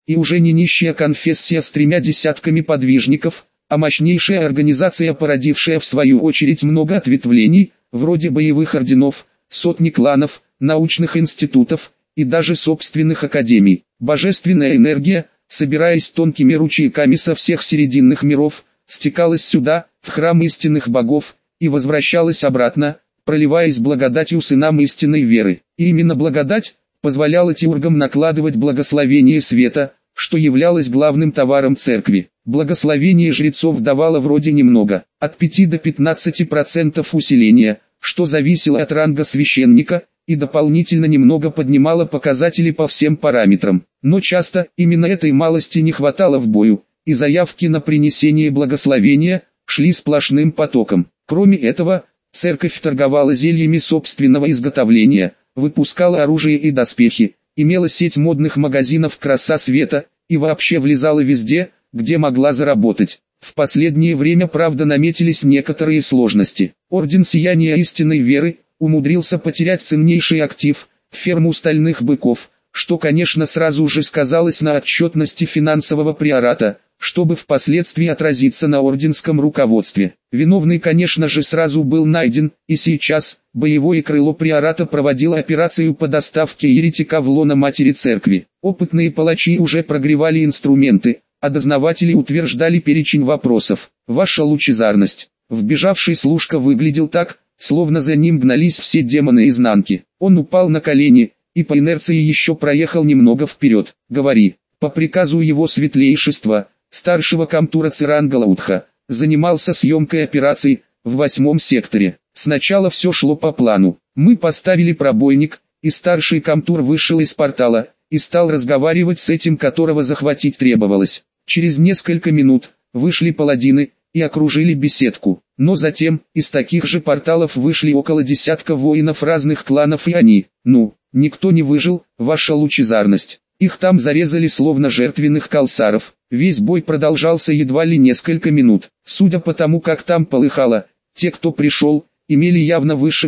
И уже не нищая конфессия с 3 десятками подвижников, а мощнейшая организация, породившая в свою очередь много ответвлений, вроде боевых орденов, сотни кланов, научных институтов и даже собственных академий. Божественная энергия, собираясь тонкими ручейками со всех серединных миров, стекалась сюда, в храм истинных богов, и возвращалась обратно, проливаясь благодатью сынам истинной веры. И именно благодать позволяла теургам накладывать благословение света, что являлось главным товаром церкви. Благословение жрецов давало вроде немного, от 5 до 15% усиления, что зависело от ранга священника, и дополнительно немного поднимало показатели по всем параметрам. Но часто именно этой малости не хватало в бою, и заявки на принесение благословения шли сплошным потоком. Кроме этого, церковь торговала зельями собственного изготовления, выпускала оружие и доспехи, имела сеть модных магазинов «Краса света» и вообще влезала везде, где могла заработать. В последнее время, правда, наметились некоторые сложности. Орден Сияния Истинной Веры умудрился потерять ценнейший актив – ферму стальных быков, что, конечно, сразу же сказалось на отчетности финансового приората, чтобы впоследствии отразиться на орденском руководстве. Виновный, конечно же, сразу был найден, и сейчас боевое крыло приората проводило операцию по доставке еретика в лоно матери церкви. Опытные палачи уже прогревали инструменты, а дознаватели утверждали перечень вопросов. Ваша лучезарность. Вбежавший служка выглядел так, словно за ним гнались все демоны изнанки. Он упал на колени и по инерции еще проехал немного вперед. Говори. По приказу его светлейшества, старшего комтура Цирангалаутха, занимался съемкой операций в 8-м секторе. Сначала все шло по плану. Мы поставили пробойник, и старший комтур вышел из портала и стал разговаривать с этим, которого захватить требовалось. Через несколько минут вышли паладины и окружили беседку. Но затем из таких же порталов вышли около десятка воинов разных кланов, и они, никто не выжил, ваша лучезарность. Их там зарезали словно жертвенных калсаров. Весь бой продолжался едва ли несколько минут. Судя по тому, как там полыхало, те, кто пришел, имели явно выше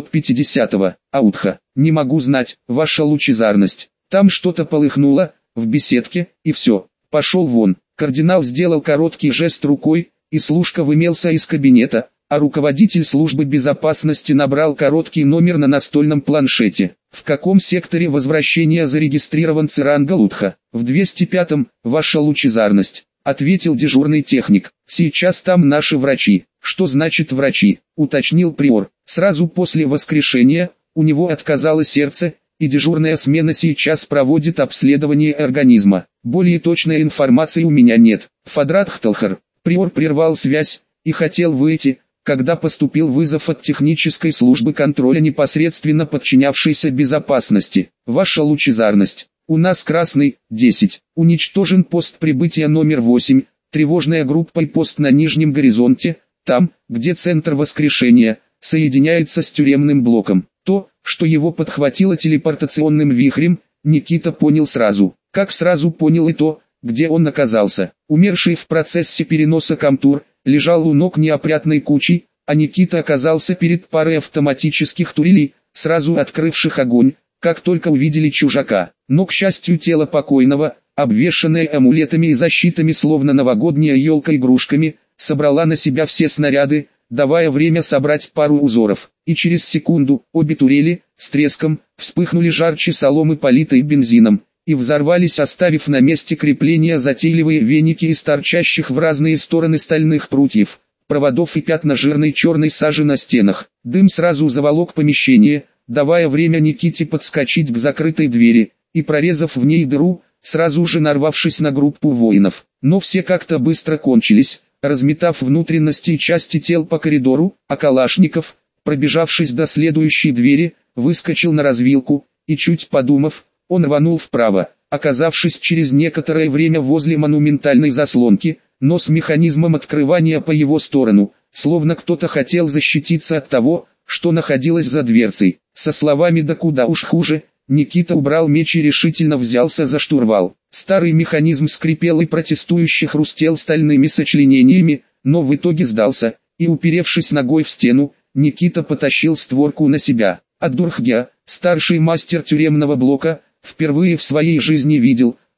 250-го. Аутха, не могу знать, ваша лучезарность. Там что-то полыхнуло, в беседке, и все. Пошел вон. Кардинал сделал короткий жест рукой, и служка вымелся из кабинета, а руководитель службы безопасности набрал короткий номер на настольном планшете. В каком секторе возвращения зарегистрирован Цирангалаутха? В 205-м, ваша лучезарность, ответил дежурный техник. Сейчас там наши врачи. Что значит врачи? Уточнил приор. Сразу после воскрешения, у него отказало сердце, и дежурная смена сейчас проводит обследование организма. Более точной информации у меня нет. Фадрат Хталхар. Приор прервал связь и хотел выйти, когда поступил вызов от технической службы контроля, непосредственно подчинявшейся безопасности. Ваша лучезарность. У нас красный, 10. Уничтожен пост прибытия номер 8, тревожная группа и пост на нижнем горизонте, там, где центр воскрешения соединяется с тюремным блоком. То, что его подхватило телепортационным вихрем, Никита понял сразу. Как сразу понял и то, где он оказался. Умерший в процессе переноса комтур лежал у ног неопрятной кучей, а Никита оказался перед парой автоматических турелей, сразу открывших огонь, как только увидели чужака. Но, к счастью, тело покойного, обвешанное амулетами и защитами словно новогодняя елка игрушками, собрала на себя все снаряды, давая время собрать пару узоров. И через секунду обе турели, с треском, вспыхнули жарче соломы, политой бензином, и взорвались, оставив на месте крепления затейливые веники из торчащих в разные стороны стальных прутьев, проводов и пятна жирной черной сажи на стенах. Дым сразу заволок помещение, давая время Никите подскочить к закрытой двери, и прорезав в ней дыру, сразу же нарвавшись на группу воинов. Но все как-то быстро кончились, разметав внутренности и части тел по коридору, а Калашников, пробежавшись до следующей двери, выскочил на развилку, и чуть подумав, он рванул вправо, оказавшись через некоторое время возле монументальной заслонки, но с механизмом открывания по его сторону, словно кто-то хотел защититься от того, что находилось за дверцей. Со словами «да куда уж хуже», Никита убрал меч и решительно взялся за штурвал. Старый механизм скрипел и протестующе хрустел стальными сочленениями, но в итоге сдался, и, уперевшись ногой в стену, Никита потащил створку на себя. Аддурхгя, старший мастер тюремного блока, впервые в своей жизни видел,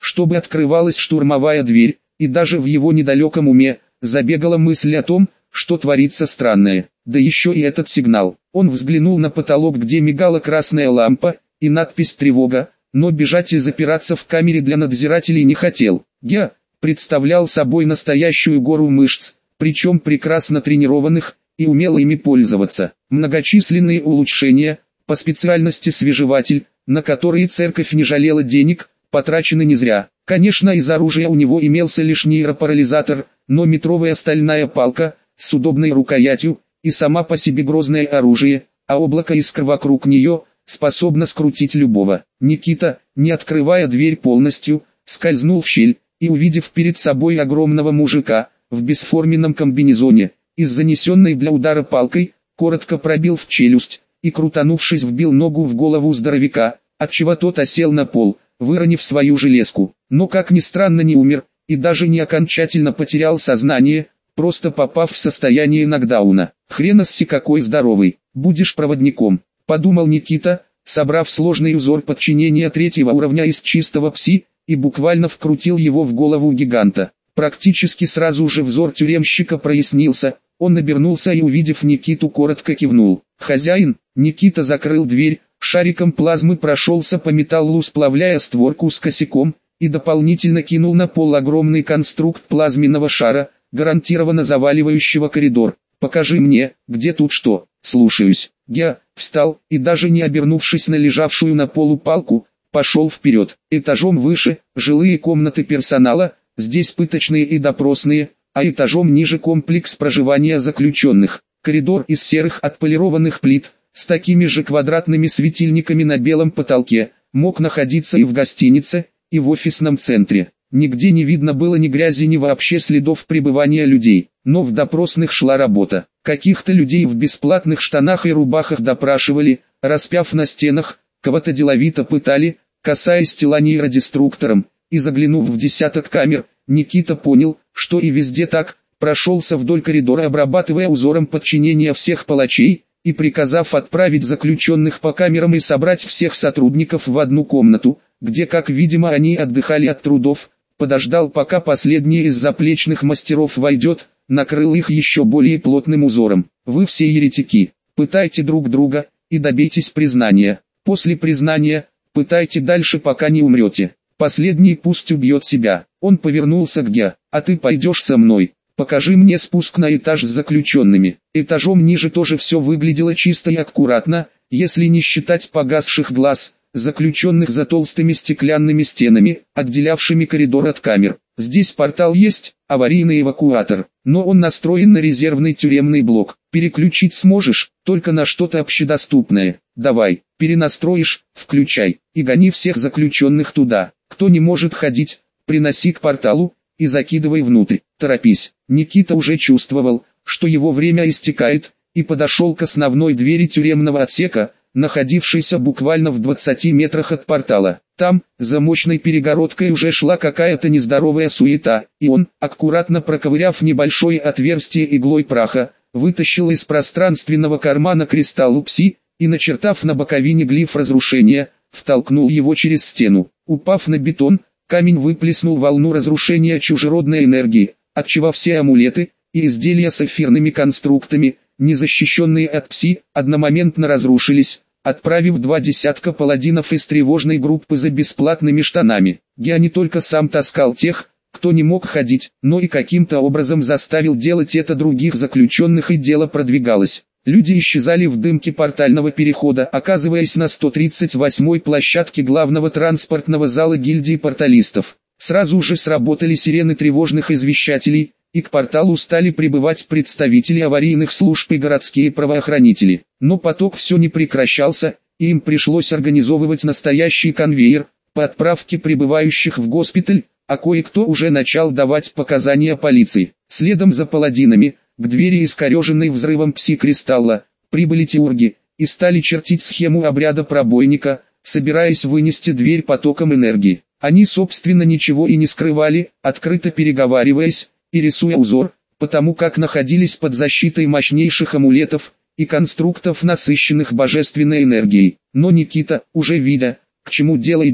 чтобы открывалась штурмовая дверь, и даже в его недалеком уме забегала мысль о том, что творится странное. Да еще и этот сигнал. Он взглянул на потолок, где мигала красная лампа, и надпись «Тревога», но бежать и запираться в камере для надзирателей не хотел. Геа представлял собой настоящую гору мышц, причем прекрасно тренированных, и умел ими пользоваться. Многочисленные улучшения, по специальности свежеватель, на которые церковь не жалела денег, потрачены не зря. Конечно, из оружия у него имелся лишь нейропарализатор, но метровая стальная палка, с удобной рукоятью, и сама по себе грозное оружие, а облако искр вокруг нее, способно скрутить любого. Никита, не открывая дверь полностью, скользнул в щель, и увидев перед собой огромного мужика, в бесформенном комбинезоне, и с занесенной для удара палкой, коротко пробил в челюсть, и крутанувшись вбил ногу в голову здоровяка, отчего тот осел на пол, выронив свою железку. Но как ни странно не умер, и даже не окончательно потерял сознание, просто попав в состояние нокдауна. Хренасси какой здоровый, будешь проводником, подумал Никита, собрав сложный узор подчинения третьего уровня из чистого пси, и буквально вкрутил его в голову гиганта. Практически сразу же взор тюремщика прояснился, он обернулся и, увидев Никиту, коротко кивнул. «Хозяин!» Никита закрыл дверь, шариком плазмы прошелся по металлу, сплавляя створку с косяком, и дополнительно кинул на пол огромный конструкт плазменного шара, гарантированно заваливающего коридор. «Покажи мне, где тут что». «Слушаюсь». Геа встал и, даже не обернувшись на лежавшую на полу палку, пошел вперед. Этажом выше – жилые комнаты персонала, здесь пыточные и допросные, а этажом ниже комплекс проживания заключенных. Коридор из серых отполированных плит, с такими же квадратными светильниками на белом потолке, мог находиться и в гостинице, и в офисном центре. Нигде не видно было ни грязи, ни вообще следов пребывания людей, но в допросных шла работа. Каких-то людей в бесплатных штанах и рубахах допрашивали, распяв на стенах, кого-то деловито пытали, касаясь тела нейродеструктором, и заглянув в десяток камер, Никита понял, что и везде так, прошелся вдоль коридора, обрабатывая узором подчинения всех палачей, и приказав отправить заключенных по камерам и собрать всех сотрудников в одну комнату, где, как видимо, они отдыхали от трудов, подождал, пока последний из заплечных мастеров войдет, накрыл их еще более плотным узором. «Вы все еретики, пытайте друг друга, и добейтесь признания. После признания, пытайте дальше, пока не умрете. Последний пусть убьет себя». Он повернулся к Геа. «А ты пойдешь со мной. Покажи мне спуск на этаж с заключенными». Этажом ниже тоже все выглядело чисто и аккуратно, если не считать погасших глаз, заключенных за толстыми стеклянными стенами, отделявшими коридор от камер. Здесь портал есть, аварийный эвакуатор, но он настроен на резервный тюремный блок. Переключить сможешь, только на что-то общедоступное. Давай, перенастроишь, включай, и гони всех заключенных туда. Кто не может ходить, приноси к порталу, и закидывай внутрь. Торопись. Никита уже чувствовал, что его время истекает, и подошел к основной двери тюремного отсека, находившейся буквально в 20 метрах от портала. Там, за мощной перегородкой, уже шла какая-то нездоровая суета, и он, аккуратно проковыряв небольшое отверстие иглой праха, вытащил из пространственного кармана кристалл пси, и, начертав на боковине глиф разрушения, втолкнул его через стену. Упав на бетон, камень выплеснул волну разрушения чужеродной энергии, отчего все амулеты и изделия с эфирными конструктами, не защищенные от пси, одномоментно разрушились, отправив 20 паладинов из тревожной группы за бесплатными штанами. Геа не только сам таскал тех, кто не мог ходить, но и каким-то образом заставил делать это других заключенных, и дело продвигалось. Люди исчезали в дымке портального перехода, оказываясь на 138-й площадке главного транспортного зала гильдии порталистов. Сразу же сработали сирены тревожных извещателей, и к порталу стали прибывать представители аварийных служб и городские правоохранители. Но поток все не прекращался, и им пришлось организовывать настоящий конвейер по отправке прибывающих в госпиталь, а кое-кто уже начал давать показания полиции. Следом за паладинами, к двери, искореженной взрывом пси-кристалла, прибыли теурги, и стали чертить схему обряда пробойника, собираясь вынести дверь потоком энергии. Они собственно ничего и не скрывали, открыто переговариваясь и рисуя узор, потому как находились под защитой мощнейших амулетов и конструктов, насыщенных божественной энергией. Но Никита, уже видя, к чему дело идет,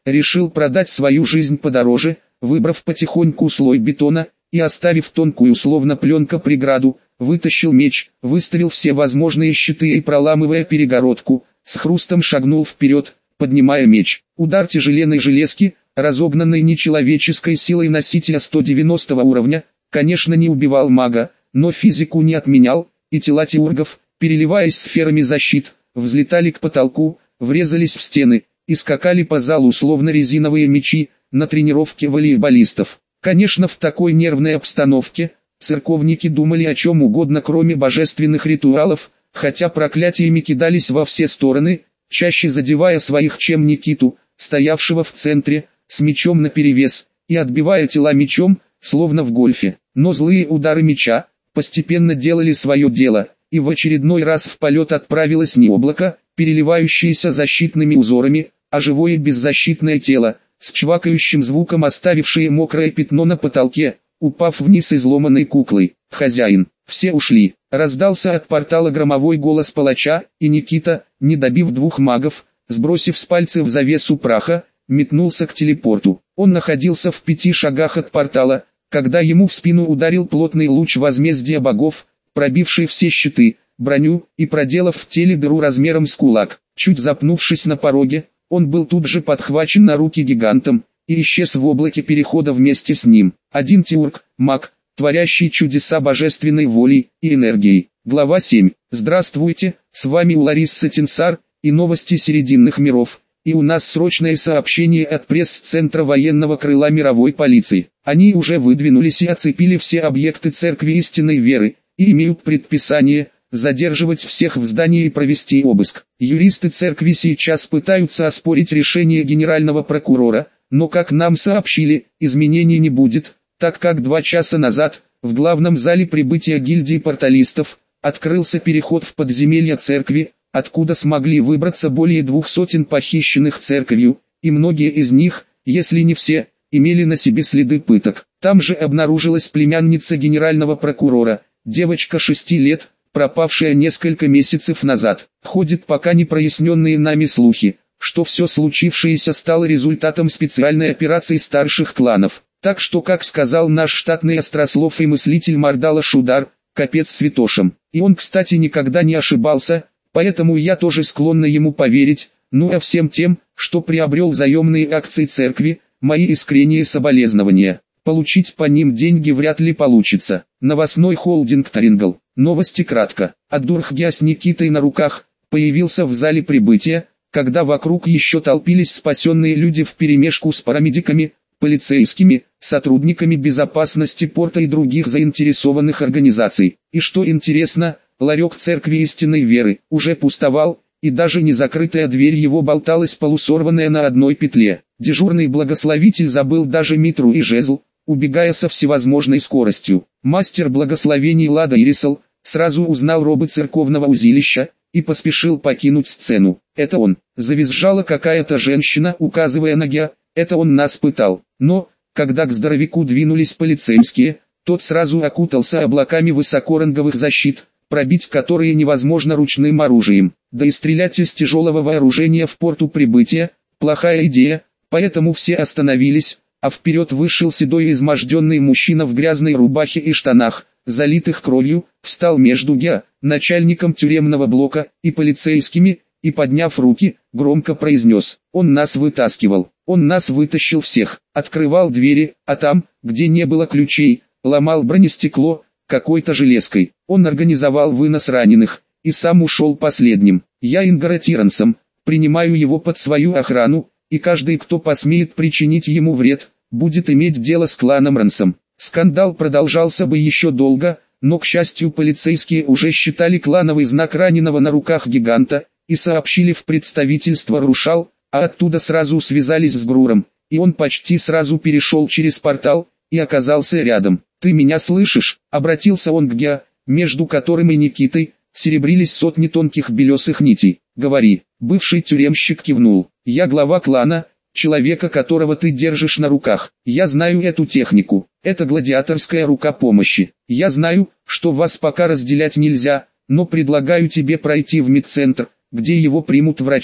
решил продать свою жизнь подороже, выбрав потихоньку слой бетона и оставив тонкую словно пленка преграду, вытащил меч, выставил все возможные щиты и, проламывая перегородку, с хрустом шагнул вперед, поднимая меч. Удар тяжеленной железки, разогнанной нечеловеческой силой носителя 190 уровня, конечно не убивал мага, но физику не отменял, и тела теургов, переливаясь сферами защит, взлетали к потолку, врезались в стены и скакали по залу словно резиновые мячи на тренировке волейболистов. Конечно, в такой нервной обстановке церковники думали о чем угодно, кроме божественных ритуалов, хотя проклятиями кидались во все стороны, чаще задевая своих, чем Никиту, стоявшего в центре, с мечом наперевес, и отбивая тела мечом, словно в гольфе. Но злые удары меча постепенно делали свое дело, и в очередной раз в полет отправилось не облако, переливающееся защитными узорами, а живое беззащитное тело, с чвакающим звуком оставившее мокрое пятно на потолке, упав вниз изломанной куклой. «Хозяин, все ушли!» Раздался от портала громовой голос палача, и Никита, не добив двух магов, сбросив с пальцев завесу праха, метнулся к телепорту. Он находился в 5 шагах от портала, когда ему в спину ударил плотный луч возмездия богов, пробивший все щиты, броню и проделав в теле дыру размером с кулак. Чуть запнувшись на пороге, он был тут же подхвачен на руки гигантом и исчез в облаке перехода вместе с ним. Один теург, маг, творящий чудеса божественной волей и энергией. Глава 7. Здравствуйте, с вами Лариса Тинсар и новости Серединных миров. И у нас срочное сообщение от пресс-центра военного крыла мировой полиции. Они уже выдвинулись и оцепили все объекты церкви истинной веры, и имеют предписание задерживать всех в здании и провести обыск. Юристы церкви сейчас пытаются оспорить решение генерального прокурора, но, как нам сообщили, изменений не будет, так как 2 часа назад, в главном зале прибытия гильдии порталистов, открылся переход в подземелье церкви, откуда смогли выбраться более 200 похищенных церковью, и многие из них, если не все, имели на себе следы пыток. Там же обнаружилась племянница генерального прокурора, девочка 6 лет, пропавшая несколько месяцев назад. Ходят пока не проясненные нами слухи, что все случившееся стало результатом специальной операции старших кланов. Так что, как сказал наш штатный острослов и мыслитель Мардала Шудар, капец святошам. И он, кстати, никогда не ошибался, поэтому я тоже склонна ему поверить. Ну а всем тем, что приобрел заемные акции церкви, мои искренние соболезнования. Получить по ним деньги вряд ли получится. Новостной холдинг Тарингл. Новости кратко. Аддурхгя с Никитой на руках появился в зале прибытия, когда вокруг еще толпились спасенные люди вперемешку с парамедиками, полицейскими, сотрудниками безопасности порта и других заинтересованных организаций. И что интересно, ларек церкви истинной веры уже пустовал, и даже незакрытая дверь его болталась полусорванная на одной петле. Дежурный благословитель забыл даже митру и жезл, убегая со всевозможной скоростью. Мастер благословений Лада Ирисал сразу узнал робы церковного узилища и поспешил покинуть сцену. «Это он!» — завизжала какая-то женщина, указывая на Гя. «Это он нас пытал!» Но, когда к здоровяку двинулись полицейские, тот сразу окутался облаками высокоранговых защит, пробить которые невозможно ручным оружием. Да и стрелять из тяжелого вооружения в порту прибытия – плохая идея, поэтому все остановились, а вперед вышел седой изможденный мужчина в грязной рубахе и штанах, залитых кровью, встал между Гя, начальником тюремного блока, и полицейскими, и, подняв руки, громко произнес: «Он нас вытаскивал, он нас вытащил всех, открывал двери, а там, где не было ключей, ломал бронестекло какой-то железкой. Он организовал вынос раненых, и сам ушел последним. Я Ингара Тирансом, принимаю его под свою охрану, и каждый, кто посмеет причинить ему вред, будет иметь дело с кланом Рансом». Скандал продолжался бы еще долго, но, к счастью, полицейские уже считали клановый знак раненого на руках гиганта, и сообщили в представительство Рушал, а оттуда сразу связались с Груром, и он почти сразу перешел через портал, и оказался рядом. «Ты меня слышишь?» — обратился он к Гя, между которым и Никитой серебрились сотни тонких белесых нитей. «Говори». Бывший тюремщик кивнул. «Я глава клана, человека, которого ты держишь на руках. Я знаю эту технику. Это гладиаторская рука помощи. Я знаю, что вас пока разделять нельзя, но предлагаю тебе пройти в медцентр, где его примут врачи.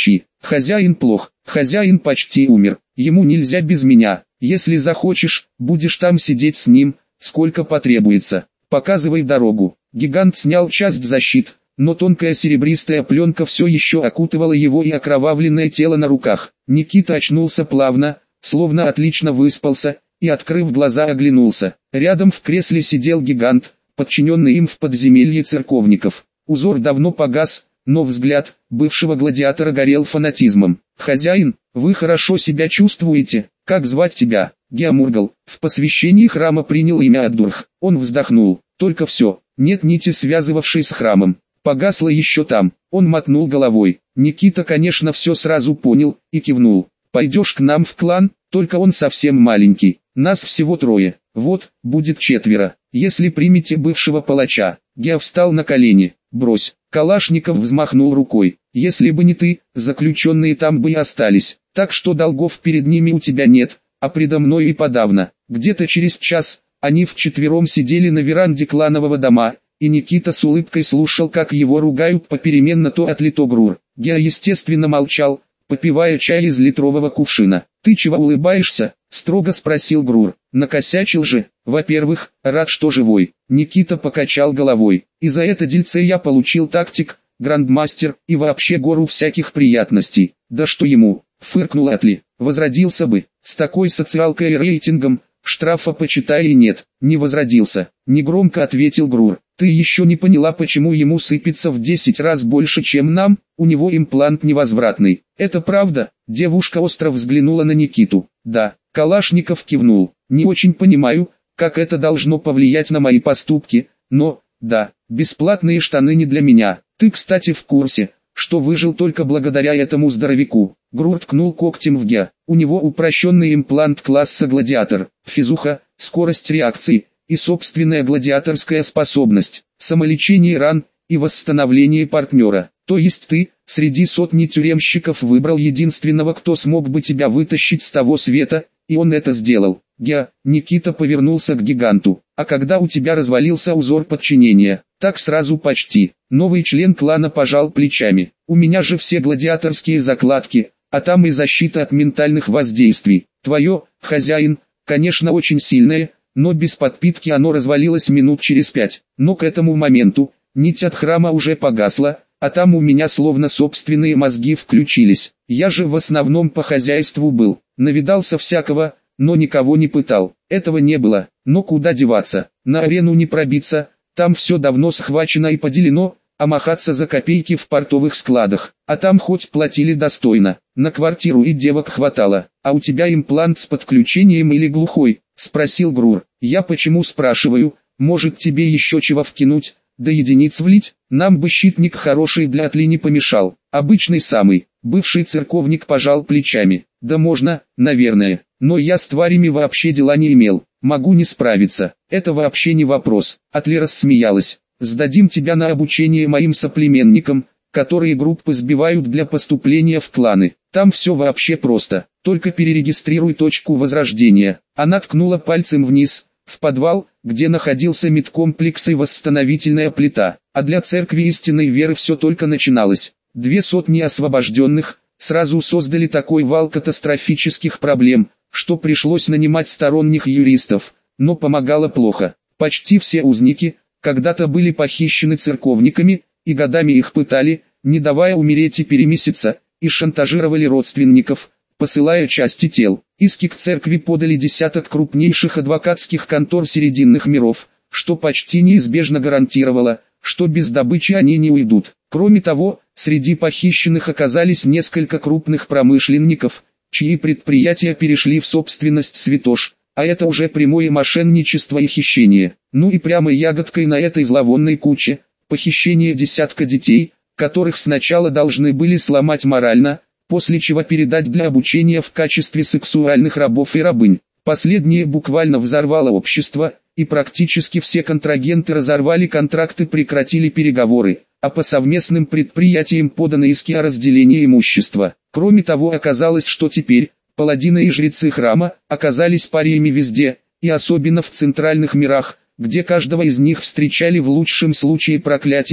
Хозяин плох, хозяин почти умер, ему нельзя без меня. Если захочешь, будешь там сидеть с ним, сколько потребуется. Показывай дорогу. Гигант снял часть защит, но тонкая серебристая пленка все еще окутывала его и окровавленное тело на руках. Никита очнулся плавно, словно отлично выспался, и, открыв глаза, оглянулся. Рядом в кресле сидел гигант, подчиненный им в подземелье церковников. Узор давно погас, но взгляд бывшего гладиатора горел фанатизмом. «Хозяин, вы хорошо себя чувствуете? Как звать тебя?» Геомургал. В посвящении храма принял имя Аддурх. Он вздохнул. Только все, нет нити, связывавшей с храмом. Погасла еще там. Он мотнул головой. Никита, конечно, все сразу понял и кивнул. «Пойдешь к нам в клан?» Только он совсем маленький. Нас всего 3. Вот, будет 4. Если примете бывшего палача. Гео встал на колени. «Брось». Калашников взмахнул рукой. «Если бы не ты, заключенные там бы и остались. Так что долгов перед ними у тебя нет, а предо мной и подавно». Где-то через час, они вчетвером сидели на веранде кланового дома, и Никита с улыбкой слушал, как его ругают попеременно то Атлет, то Грур. Гео естественно молчал, попивая чай из литрового кувшина. «Ты чего улыбаешься?» — строго спросил Грур. «Накосячил же. Во-первых, рад, что живой». Никита покачал головой. «И за это дельце я получил тактик, грандмастер и вообще гору всяких приятностей». «Да что ему?» — фыркнул Атли. «Возродился бы. С такой социалкой и рейтингом, штрафа почитай и нет». «Не возродился», — негромко ответил Грур. «Ты еще не поняла, почему ему сыпется в 10 раз больше, чем нам? У него имплант невозвратный». «Это правда?» Девушка остро взглянула на Никиту. «Да». Калашников кивнул. «Не очень понимаю, как это должно повлиять на мои поступки, но, да, бесплатные штаны не для меня. Ты, кстати, в курсе, что выжил только благодаря этому здоровяку?» Грур ткнул когтем в Гео. «У него упрощенный имплант класса гладиатор, физуха, скорость реакции и собственная гладиаторская способность, самолечение ран и восстановление партнера. То есть ты, среди сотни тюремщиков, выбрал единственного, кто смог бы тебя вытащить с того света, и он это сделал». «Гео», Никита повернулся к гиганту. «А когда у тебя развалился узор подчинения?» «Так сразу почти». Новый член клана пожал плечами. «У меня же все гладиаторские закладки, а там и защита от ментальных воздействий. Твое, хозяин, конечно, очень сильное, но без подпитки оно развалилось минут через 5. Но к этому моменту нить от храма уже погасла, а там у меня словно собственные мозги включились. Я же в основном по хозяйству был, навидался всякого, но никого не пытал. Этого не было, но куда деваться, на арену не пробиться, там все давно схвачено и поделено, а махаться за копейки в портовых складах, а там хоть платили достойно, на квартиру и девок хватало. А у тебя имплант с подключением или глухой?» — спросил Грур. «Я почему спрашиваю, может тебе еще чего вкинуть, да единиц влить? Нам бы щитник хороший для Атли не помешал, обычный самый». Бывший церковник пожал плечами. «Да можно, наверное, но я с тварями вообще дела не имел, могу не справиться, это вообще не вопрос». Атли рассмеялась. «Сдадим тебя на обучение моим соплеменникам, которые группы сбивают для поступления в кланы. Там все вообще просто, только перерегистрируй точку возрождения». Она ткнула пальцем вниз, в подвал, где находился медкомплекс и восстановительная плита. А для церкви истинной веры все только начиналось. 200 освобожденных сразу создали такой вал катастрофических проблем, что пришлось нанимать сторонних юристов, но помогало плохо. Почти все узники когда-то были похищены церковниками, и годами их пытали, не давая умереть и перемеситься, и шантажировали родственников, посылая части тел. Иски к церкви подали десяток крупнейших адвокатских контор серединных миров, что почти неизбежно гарантировало, что без добычи они не уйдут. Кроме того, среди похищенных оказались несколько крупных промышленников, чьи предприятия перешли в собственность святош, а это уже прямое мошенничество и хищение. Ну и прямой ягодкой на этой зловонной куче – похищение десятка детей, которых сначала должны были сломать морально, после чего передать для обучения в качестве сексуальных рабов и рабынь. Последнее буквально взорвало общество, и практически все контрагенты разорвали контракты, прекратили переговоры, а по совместным предприятиям поданы иски о разделении имущества. Кроме того, оказалось, что теперь паладины и жрецы храма оказались париями везде, и особенно в центральных мирах, где каждого из них встречали в лучшем случае проклятиями,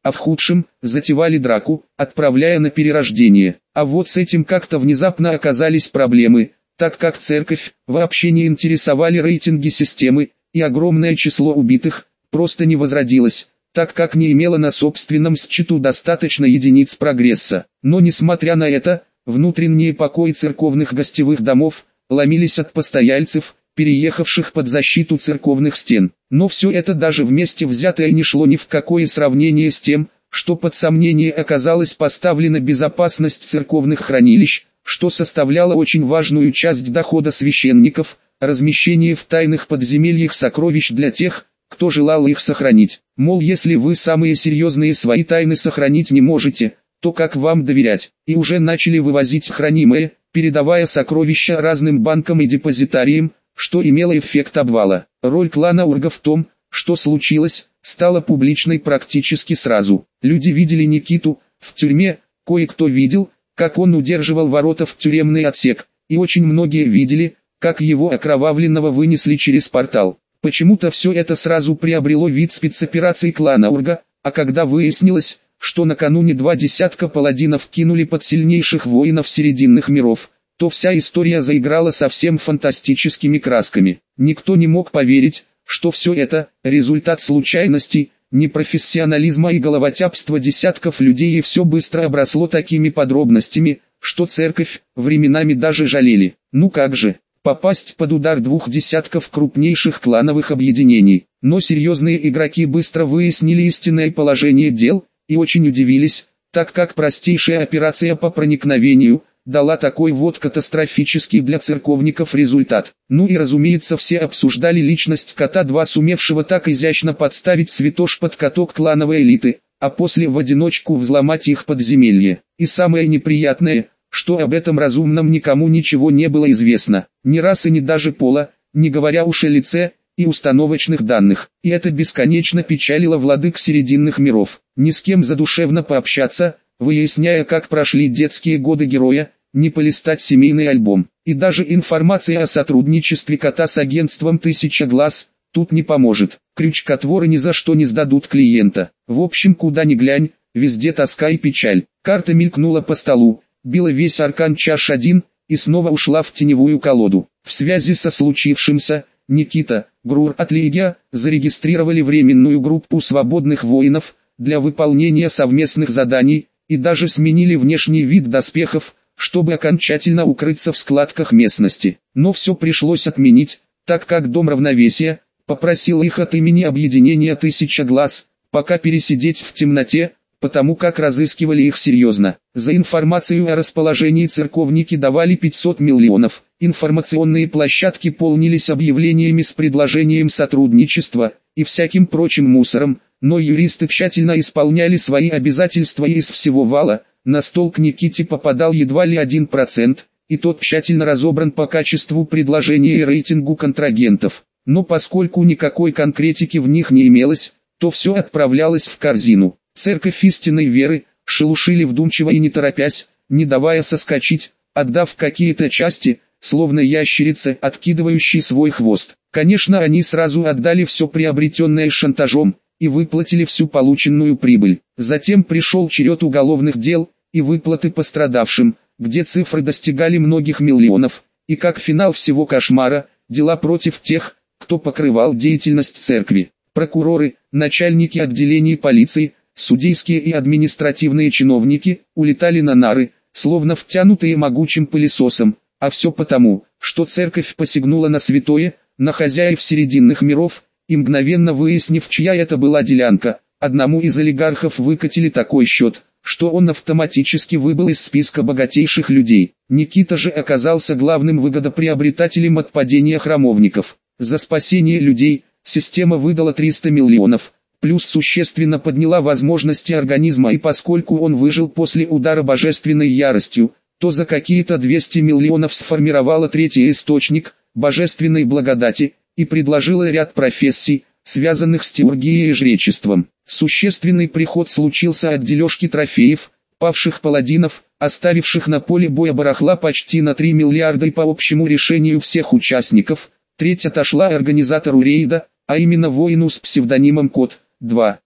а в худшем – затевали драку, отправляя на перерождение. А вот с этим как-то внезапно оказались проблемы, так как церковь вообще не интересовали рейтинги системы, и огромное число убитых просто не возродилось, так как не имела на собственном счету достаточно единиц прогресса. Но несмотря на это, внутренние покои церковных гостевых домов ломились от постояльцев, переехавших под защиту церковных стен. Но все это даже вместе взятое не шло ни в какое сравнение с тем, что под сомнение оказалась поставлена безопасность церковных хранилищ, что составляло очень важную часть дохода священников, размещение в тайных подземельях сокровищ для тех, кто желал их сохранить. Мол, если вы самые серьезные свои тайны сохранить не можете, то как вам доверять? И уже начали вывозить хранимое, передавая сокровища разным банкам и депозитариям, что имело эффект обвала. Роль клана Урга в том, что случилось, стала публичной практически сразу. Люди видели Никиту в тюрьме, кое-кто видел, как он удерживал ворота в тюремный отсек, и очень многие видели, как его окровавленного вынесли через портал. Почему-то все это сразу приобрело вид спецопераций клана Урга, а когда выяснилось, что накануне 2 десятка паладинов кинули под сильнейших воинов Серединных миров, то вся история заиграла совсем фантастическими красками. Никто не мог поверить, что все это – результат случайностей, непрофессионализма и головотяпства десятков людей, и все быстро обросло такими подробностями, что церковь временами даже жалели. Ну как же, попасть под удар 2 десятков крупнейших клановых объединений. Но серьезные игроки быстро выяснили истинное положение дел, и очень удивились, так как простейшая операция по проникновению дала такой вот катастрофический для церковников результат. Ну и разумеется, все обсуждали личность Кота-2, сумевшего так изящно подставить святош под каток клановой элиты, а после в одиночку взломать их подземелье. И самое неприятное, что об этом разумном никому ничего не было известно, ни расы, ни даже пола, не говоря уж о лице и установочных данных. И это бесконечно печалило владык Серединных миров. Ни с кем задушевно пообщаться, выясняя, как прошли детские годы героя, не полистать семейный альбом. И даже информация о сотрудничестве Кота с агентством «Тысяча глаз» тут не поможет. Крючкотворы ни за что не сдадут клиента. В общем, куда ни глянь, везде тоска и печаль. Карта мелькнула по столу, била весь аркан чаш 1 и снова ушла в теневую колоду. В связи со случившимся, Никита, Грур от Легия зарегистрировали временную группу свободных воинов для выполнения совместных заданий, и даже сменили внешний вид доспехов, чтобы окончательно укрыться в складках местности. Но все пришлось отменить, так как Дом Равновесия попросил их от имени объединения «Тысяча глаз» пока пересидеть в темноте, потому как разыскивали их серьезно. За информацию о расположении церковники давали 500 миллионов, информационные площадки полнились объявлениями с предложением сотрудничества и всяким прочим мусором, но юристы тщательно исполняли свои обязательства, и из всего вала на стол к Никите попадал едва ли 1%, и тот тщательно разобран по качеству предложения и рейтингу контрагентов. Но поскольку никакой конкретики в них не имелось, то все отправлялось в корзину. Церковь истинной веры шелушили вдумчиво и не торопясь, не давая соскочить, отдав какие-то части, словно ящерицы, откидывающие свой хвост. Конечно, они сразу отдали все приобретенное шантажом и выплатили всю полученную прибыль. Затем пришел черед уголовных дел и выплаты пострадавшим, где цифры достигали многих миллионов, и как финал всего кошмара, дела против тех, кто покрывал деятельность церкви. Прокуроры, начальники отделений полиции, судейские и административные чиновники улетали на нары, словно втянутые могучим пылесосом, а все потому, что церковь посягнула на святое, на хозяев Серединных миров, и мгновенно выяснив, чья это была делянка, одному из олигархов выкатили такой счет, что он автоматически выбыл из списка богатейших людей. Никита же оказался главным выгодоприобретателем от падения храмовников. За спасение людей система выдала 300 миллионов, плюс существенно подняла возможности организма, и поскольку он выжил после удара божественной яростью, то за какие-то 200 миллионов сформировала третий источник божественной благодати и предложила ряд профессий, связанных с теургией и жречеством. Существенный приход случился от дележки трофеев, павших паладинов, оставивших на поле боя барахла почти на 3 миллиарда, и по общему решению всех участников, треть отошла организатору рейда, а именно воину с псевдонимом Кот-2.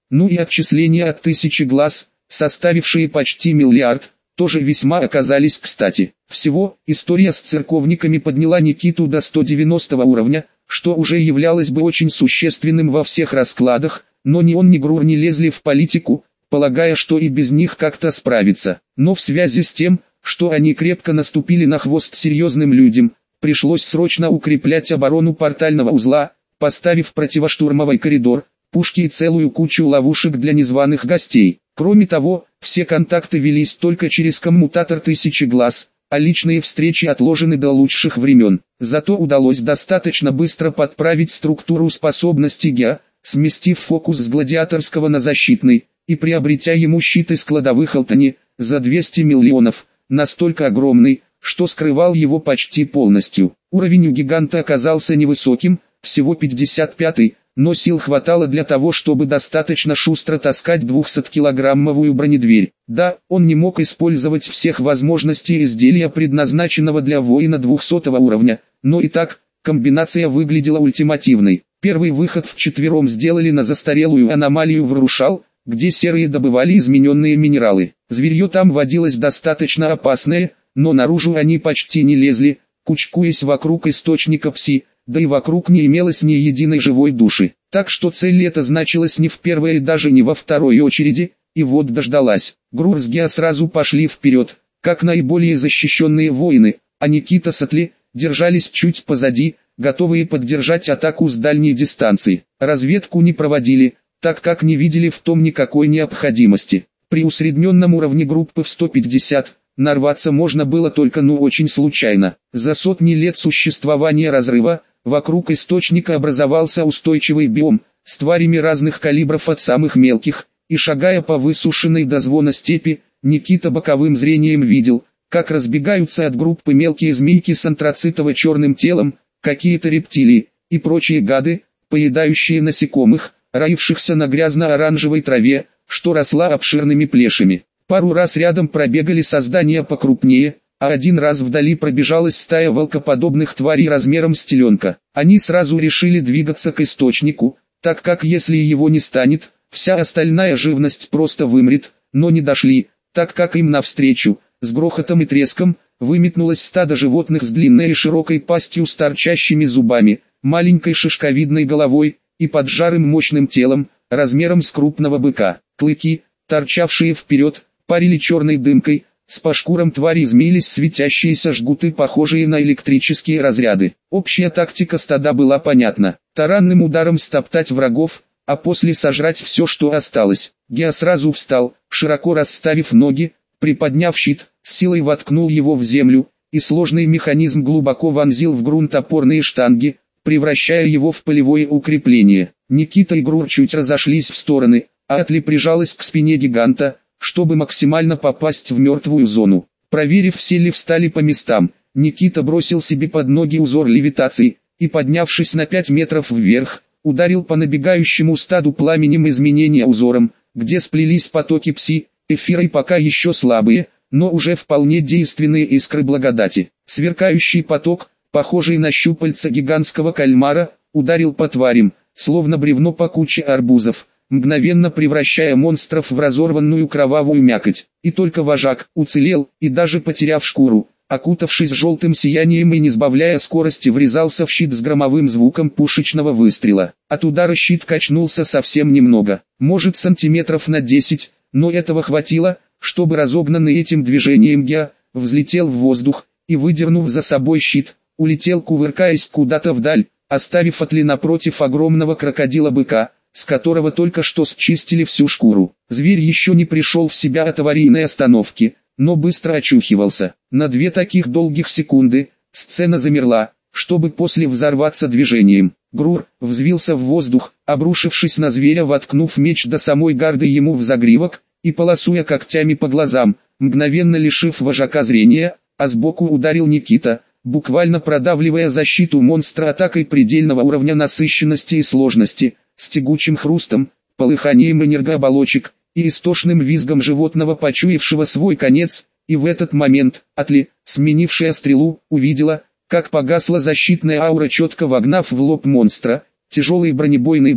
Ну и отчисления от 1000 глаз, составившие почти миллиард, тоже весьма оказались кстати. Всего, история с церковниками подняла Никиту до 190 уровня, что уже являлось бы очень существенным во всех раскладах, но ни он ни Грур не лезли в политику, полагая, что и без них как-то справиться. Но в связи с тем, что они крепко наступили на хвост серьезным людям, пришлось срочно укреплять оборону портального узла, поставив противоштурмовый коридор, пушки и целую кучу ловушек для незваных гостей. Кроме того, все контакты велись только через коммутатор 1000 глаз, а личные встречи отложены до лучших времен. Зато удалось достаточно быстро подправить структуру способностей Геа, сместив фокус с гладиаторского на защитный, и приобретя ему щит из кладовых Алтани, за 200 миллионов, настолько огромный, что скрывал его почти полностью. Уровень у гиганта оказался невысоким, всего 55-й, но сил хватало для того, чтобы достаточно шустро таскать 200-килограммовую бронедверь. Да, он не мог использовать всех возможностей изделия, предназначенного для воина 200 уровня, но и так, комбинация выглядела ультимативной. Первый выход вчетвером сделали на застарелую аномалию в Рушал, где серые добывали измененные минералы. Зверье там водилось достаточно опасное, но наружу они почти не лезли, кучкуясь вокруг источника Пси, да и вокруг не имелось ни единой живой души. Так что цель эта значилась не в первой и даже не во второй очереди, и вот дождалась. Грур с Геа сразу пошли вперед, как наиболее защищенные воины, а Никита с Атли держались чуть позади, готовые поддержать атаку с дальней дистанции. Разведку не проводили, так как не видели в том никакой необходимости. При усредненном уровне группы в 150, нарваться можно было только очень случайно. За сотни лет существования разрыва, вокруг источника образовался устойчивый биом, с тварями разных калибров от самых мелких, и шагая по высушенной до звона степи, Никита боковым зрением видел, как разбегаются от группы мелкие змейки с антрацитово-черным телом, какие-то рептилии, и прочие гады, поедающие насекомых, роившихся на грязно-оранжевой траве, что росла обширными плешами. Пару раз рядом пробегали создания покрупнее, а один раз вдали пробежалась стая волкоподобных тварей размером с теленка. Они сразу решили двигаться к источнику, так как если его не станет, вся остальная живность просто вымрет, но не дошли, так как им навстречу, с грохотом и треском, выметнулось стадо животных с длинной и широкой пастью с торчащими зубами, маленькой шишковидной головой и поджарым мощным телом, размером с крупного быка. Клыки, торчавшие вперед, парили черной дымкой, с по шкурам твари змеились светящиеся жгуты, похожие на электрические разряды. Общая тактика стада была понятна: таранным ударом стоптать врагов, а после сожрать все, что осталось. Геа сразу встал, широко расставив ноги, приподняв щит, с силой воткнул его в землю, и сложный механизм глубоко вонзил в грунт опорные штанги, превращая его в полевое укрепление. Никита и Грур чуть разошлись в стороны, а Атли прижалась к спине гиганта, чтобы максимально попасть в мертвую зону. Проверив, все ли встали по местам, Никита бросил себе под ноги узор левитации, и, поднявшись на 5 метров вверх, ударил по набегающему стаду пламенем изменения узором, где сплелись потоки Пси, эфира и пока еще слабые, но уже вполне действенные искры благодати. Сверкающий поток, похожий на щупальца гигантского кальмара, ударил по тварям, словно бревно по куче арбузов, мгновенно превращая монстров в разорванную кровавую мякоть. И только вожак уцелел, и даже потеряв шкуру, окутавшись желтым сиянием и не сбавляя скорости, врезался в щит с громовым звуком пушечного выстрела. От удара щит качнулся совсем немного, может сантиметров на 10, но этого хватило, чтобы разогнанный этим движением Геа взлетел в воздух и, выдернув за собой щит, улетел, кувыркаясь куда-то вдаль, оставив Атли напротив огромного крокодила-быка, с которого только что счистили всю шкуру. Зверь еще не пришел в себя от аварийной остановки, но быстро очухивался. На 2 таких долгих секунды сцена замерла, чтобы после взорваться движением. Грур взвился в воздух, обрушившись на зверя, воткнув меч до самой гарды ему в загривок и полосуя когтями по глазам, мгновенно лишив вожака зрения, а сбоку ударил Никита, буквально продавливая защиту монстра атакой предельного уровня насыщенности и сложности, с тягучим хрустом, полыханием энергооболочек и истошным визгом животного, почуявшего свой конец, и в этот момент Атли, сменившая стрелу, увидела, как погасла защитная аура, четко вогнав в лоб монстра тяжелый бронебойный болт,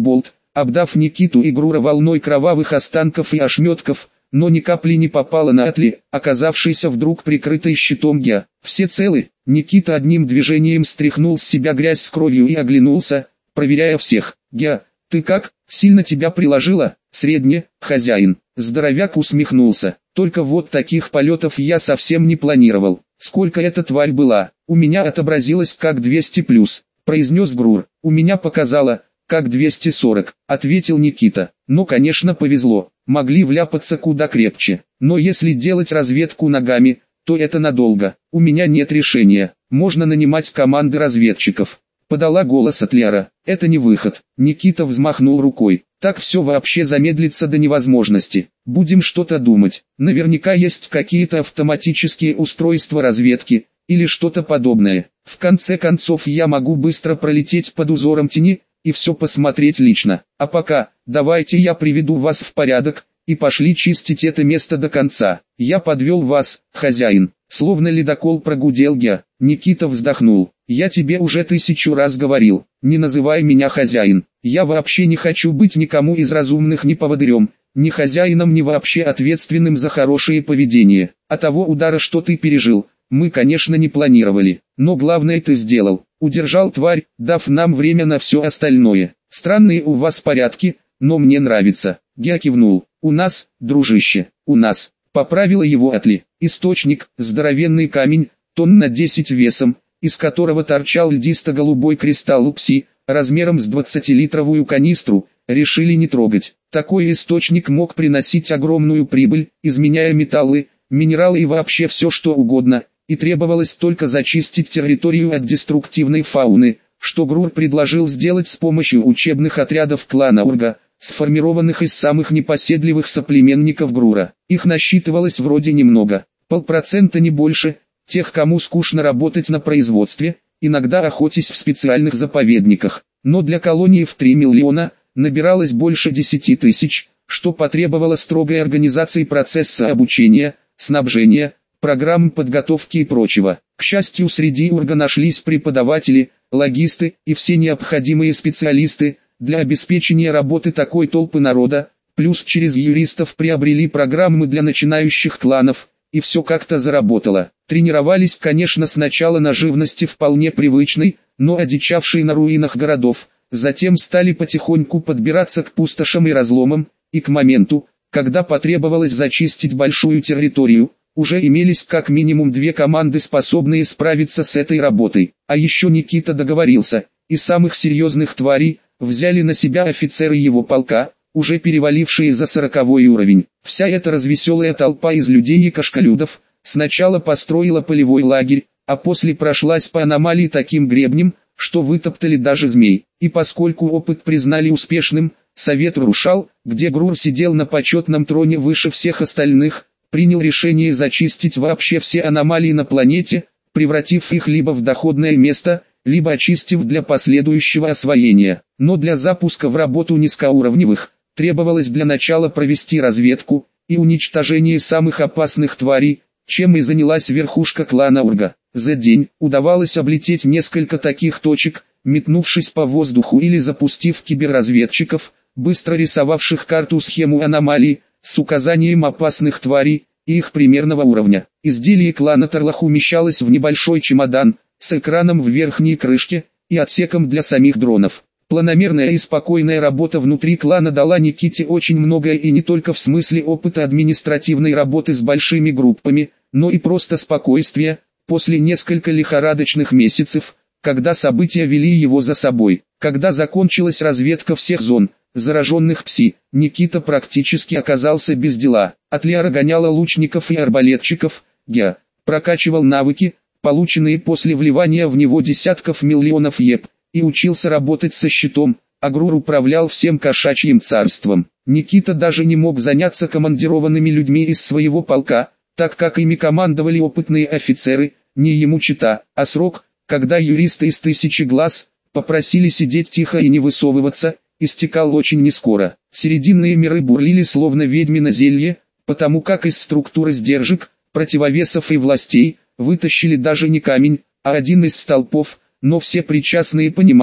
обдав Никиту и Грура волной кровавых останков и ошметков, но ни капли не попало на Атли, оказавшийся вдруг прикрытой щитом Гя. «Все целы?» Никита одним движением стряхнул с себя грязь с кровью и оглянулся, проверяя всех. «Гя, ты как? Сильно тебя приложило?» «Средне, хозяин». Здоровяк усмехнулся. «Только вот таких полетов я совсем не планировал. Сколько эта тварь была? У меня отобразилось как 200 плюс», произнес Грур. «У меня показало, как 240, ответил Никита. «Ну, конечно, повезло. Могли вляпаться куда крепче. Но если делать разведку ногами, то это надолго. У меня нет решения. Можно нанимать команды разведчиков». Подала голос Атлера. «Это не выход». Никита взмахнул рукой. «Так все вообще замедлится до невозможности. Будем что-то думать. Наверняка есть какие-то автоматические устройства разведки, или что-то подобное. В конце концов я могу быстро пролететь под узором тени, и все посмотреть лично. А пока, давайте я приведу вас в порядок, и пошли чистить это место до конца. Я подвел вас, хозяин». Словно ледокол прогудел Гя. Никита вздохнул. «Я тебе уже 1000 раз говорил, не называй меня хозяин. Я вообще не хочу быть никому из разумных ни поводырем, ни хозяином, ни вообще ответственным за хорошее поведение. А того удара, что ты пережил, мы, конечно, не планировали. Но главное ты сделал. Удержал тварь, дав нам время на все остальное. Странные у вас порядки, но мне нравится». Гя кивнул. «У нас, дружище, у нас». Поправила его Атли. Источник, здоровенный камень, тонн на 10 весом, из которого торчал льдисто-голубой кристалл Пси, размером с 20-литровую канистру, решили не трогать. Такой источник мог приносить огромную прибыль, изменяя металлы, минералы и вообще все что угодно, и требовалось только зачистить территорию от деструктивной фауны, что Грур предложил сделать с помощью учебных отрядов клана Урга, сформированных из самых непоседливых соплеменников Грура. Их насчитывалось вроде немного, 0,5% не больше, тех, кому скучно работать на производстве, иногда охотясь в специальных заповедниках. Но для колонии в 3 миллиона, набиралось больше 10 тысяч, что потребовало строгой организации процесса обучения, снабжения, программ подготовки и прочего. К счастью, среди Урга нашлись преподаватели, логисты и все необходимые специалисты, для обеспечения работы такой толпы народа, плюс через юристов приобрели программы для начинающих кланов, и все как-то заработало. Тренировались, конечно, сначала на живности вполне привычной, но одичавшей на руинах городов, затем стали потихоньку подбираться к пустошам и разломам, и к моменту, когда потребовалось зачистить большую территорию, уже имелись как минимум 2 команды, способные справиться с этой работой. А еще Никита договорился, и самых серьезных тварей взяли на себя офицеры его полка, уже перевалившие за 40-й уровень. Вся эта развеселая толпа из людей и кашкалюдов сначала построила полевой лагерь, а после прошлась по аномалии таким гребнем, что вытоптали даже змей. И поскольку опыт признали успешным, совет Рушал, где Грур сидел на почетном троне выше всех остальных, принял решение зачистить вообще все аномалии на планете, превратив их либо в доходное место, либо очистив для последующего освоения. Но для запуска в работу низкоуровневых, требовалось для начала провести разведку и уничтожение самых опасных тварей, чем и занялась верхушка клана Урга. За день удавалось облететь несколько таких точек, метнувшись по воздуху или запустив киберразведчиков, быстро рисовавших карту-схему аномалий, с указанием опасных тварей и их примерного уровня. Изделие клана Тарлах умещалось в небольшой чемодан, с экраном в верхней крышке и отсеком для самих дронов. Планомерная и спокойная работа внутри клана дала Никите очень многое, и не только в смысле опыта административной работы с большими группами, но и просто спокойствия, после нескольких лихорадочных месяцев, когда события вели его за собой. Когда закончилась разведка всех зон, зараженных Пси, Никита практически оказался без дела. Атлера гоняла лучников и арбалетчиков, Гя прокачивал навыки, полученные после вливания в него десятков миллионов еп, и учился работать со щитом, а Грур управлял всем кошачьим царством. Никита даже не мог заняться командированными людьми из своего полка, так как ими командовали опытные офицеры, не ему чета, а срок, когда юристы из 1000 глаз попросили сидеть тихо и не высовываться, истекал очень нескоро. Серединные миры бурлили словно ведьмино зелье, потому как из структуры сдержек, противовесов и властей, вытащили даже не камень, а один из столпов, но все причастные понимали,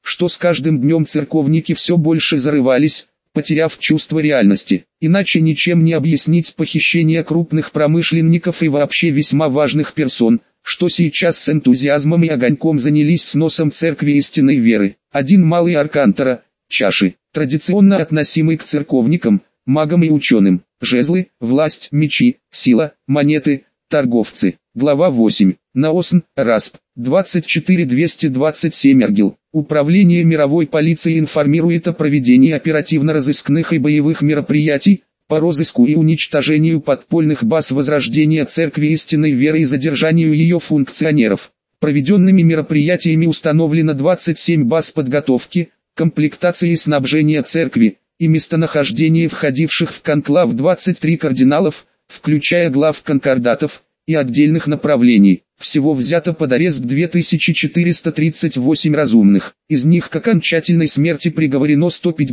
что с каждым днем церковники все больше зарывались, потеряв чувство реальности. Иначе ничем не объяснить похищение крупных промышленников и вообще весьма важных персон, что сейчас с энтузиазмом и огоньком занялись сносом церкви истинной веры. Один малый аркан Тора, чаши, традиционно относимый к церковникам, магам и ученым, жезлы, власть, мечи, сила, монеты, торговцы. Глава 8. Наосн, Расп, 24-227 Аргил. Управление мировой полиции информирует о проведении оперативно-розыскных и боевых мероприятий по розыску и уничтожению подпольных баз Возрождения Церкви Истинной Веры и задержанию ее функционеров. Проведенными мероприятиями установлено 27 баз подготовки, комплектации и снабжения церкви, и местонахождение входивших в конклав 23 кардиналов, включая глав конкордатов, и отдельных направлений. Всего взято под арест 2438 разумных. Из них к окончательной смерти приговорено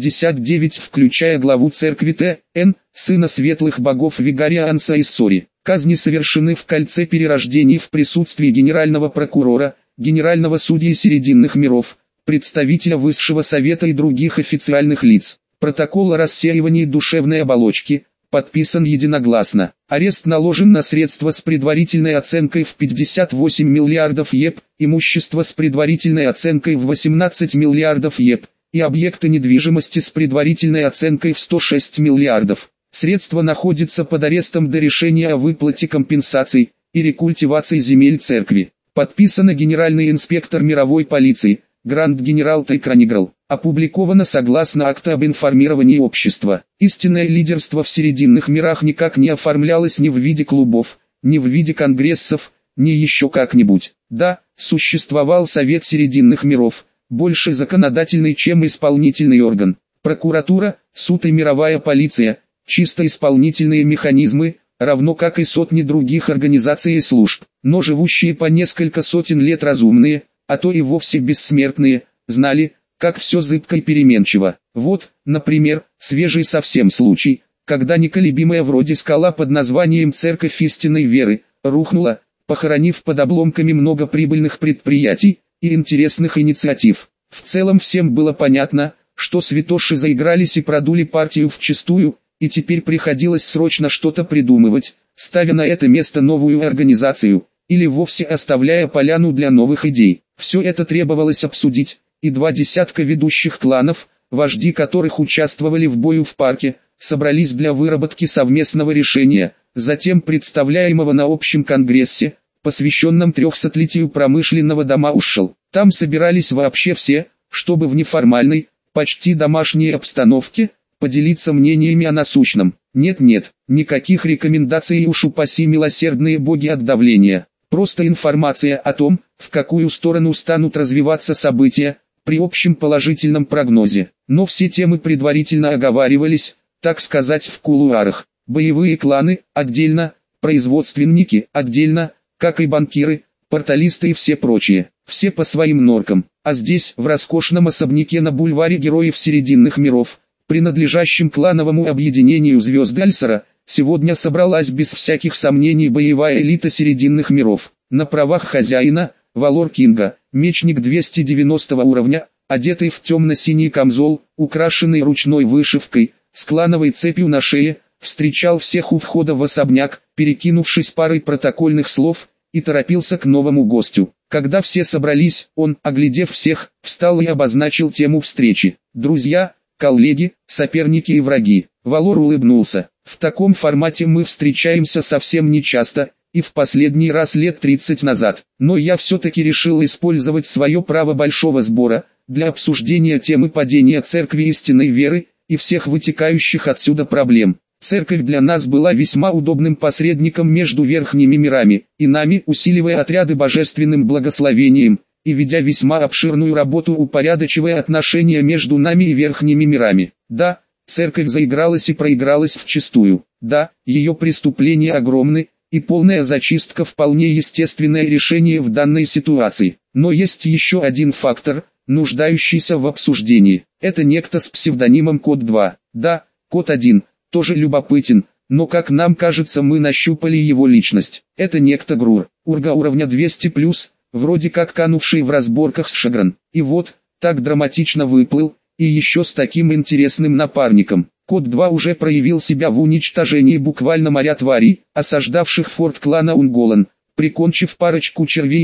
159, включая главу церкви Т.Н., сына светлых богов Вигария Анса Иссори. Казни совершены в кольце перерождений в присутствии генерального прокурора, генерального судьи Серединных миров, представителя Высшего совета и других официальных лиц. Протокол о рассеивании душевной оболочки подписан единогласно. Арест наложен на средства с предварительной оценкой в 58 миллиардов ЕП, имущество с предварительной оценкой в 18 миллиардов ЕП, и объекты недвижимости с предварительной оценкой в 106 миллиардов. Средства находятся под арестом до решения о выплате компенсаций и рекультивации земель церкви. Подписано генеральный инспектор мировой полиции, Гранд-генерал Тайкраниграл. Опубликовано согласно акта об информировании общества. Истинное лидерство в Серединных мирах никак не оформлялось ни в виде клубов, ни в виде конгрессов, ни еще как-нибудь. Да, существовал Совет Серединных миров, больше законодательный, чем исполнительный орган. Прокуратура, суд и мировая полиция, чисто исполнительные механизмы, равно как и сотни других организаций и служб. Но живущие по несколько сотен лет разумные, а то и вовсе бессмертные, знали, как все зыбко и переменчиво. Вот, например, свежий совсем случай, когда неколебимая вроде скала под названием Церковь Истинной Веры рухнула, похоронив под обломками много прибыльных предприятий и интересных инициатив. В целом всем было понятно, что святоши заигрались и продули партию вчистую, и теперь приходилось срочно что-то придумывать, ставя на это место новую организацию, или вовсе оставляя поляну для новых идей. Все это требовалось обсудить, и 20 ведущих кланов, вожди которых участвовали в бою в парке, собрались для выработки совместного решения, затем представляемого на общем конгрессе, посвященном 300-летию промышленного дома Ушел. Там собирались вообще все, чтобы в неформальной, почти домашней обстановке, поделиться мнениями о насущном. Нет-нет, никаких рекомендаций, уж упаси милосердные боги от давления. Просто информация о том, в какую сторону станут развиваться события, при общем положительном прогнозе. Но все темы предварительно оговаривались, так сказать, в кулуарах. Боевые кланы отдельно, производственники отдельно, как и банкиры, порталисты и все прочие. Все по своим норкам. А здесь, в роскошном особняке на бульваре Героев Серединных миров, принадлежащем клановому объединению Звезды Альсара, сегодня собралась без всяких сомнений боевая элита Серединных миров. На правах хозяина, Валор Кинга, мечник 290 уровня, одетый в темно-синий камзол, украшенный ручной вышивкой, с клановой цепью на шее, встречал всех у входа в особняк, перекинувшись парой протокольных слов, и торопился к новому гостю. Когда все собрались, он, оглядев всех, встал и обозначил тему встречи. Друзья, коллеги, соперники и враги. Валор улыбнулся. В таком формате мы встречаемся совсем нечасто, и в последний раз лет 30 назад. Но я все-таки решил использовать свое право большого сбора, для обсуждения темы падения Церкви Истинной Веры, и всех вытекающих отсюда проблем. Церковь для нас была весьма удобным посредником между верхними мирами, и нами, усиливая отряды божественным благословением, и ведя весьма обширную работу, упорядочивая отношения между нами и верхними мирами. Да, церковь заигралась и проигралась вчистую. Да, ее преступления огромны, и полная зачистка вполне естественное решение в данной ситуации. Но есть еще один фактор, нуждающийся в обсуждении. Это некто с псевдонимом Код 2. Да, Код 1, тоже любопытен, но как нам кажется, мы нащупали его личность. Это некто Грур, урга уровня 200+, вроде как канувший в разборках с Шагран. И вот, так драматично выплыл, и еще с таким интересным напарником. Код 2 уже проявил себя в уничтожении буквально моря тварей, осаждавших форт клана Унголан, прикончив парочку червей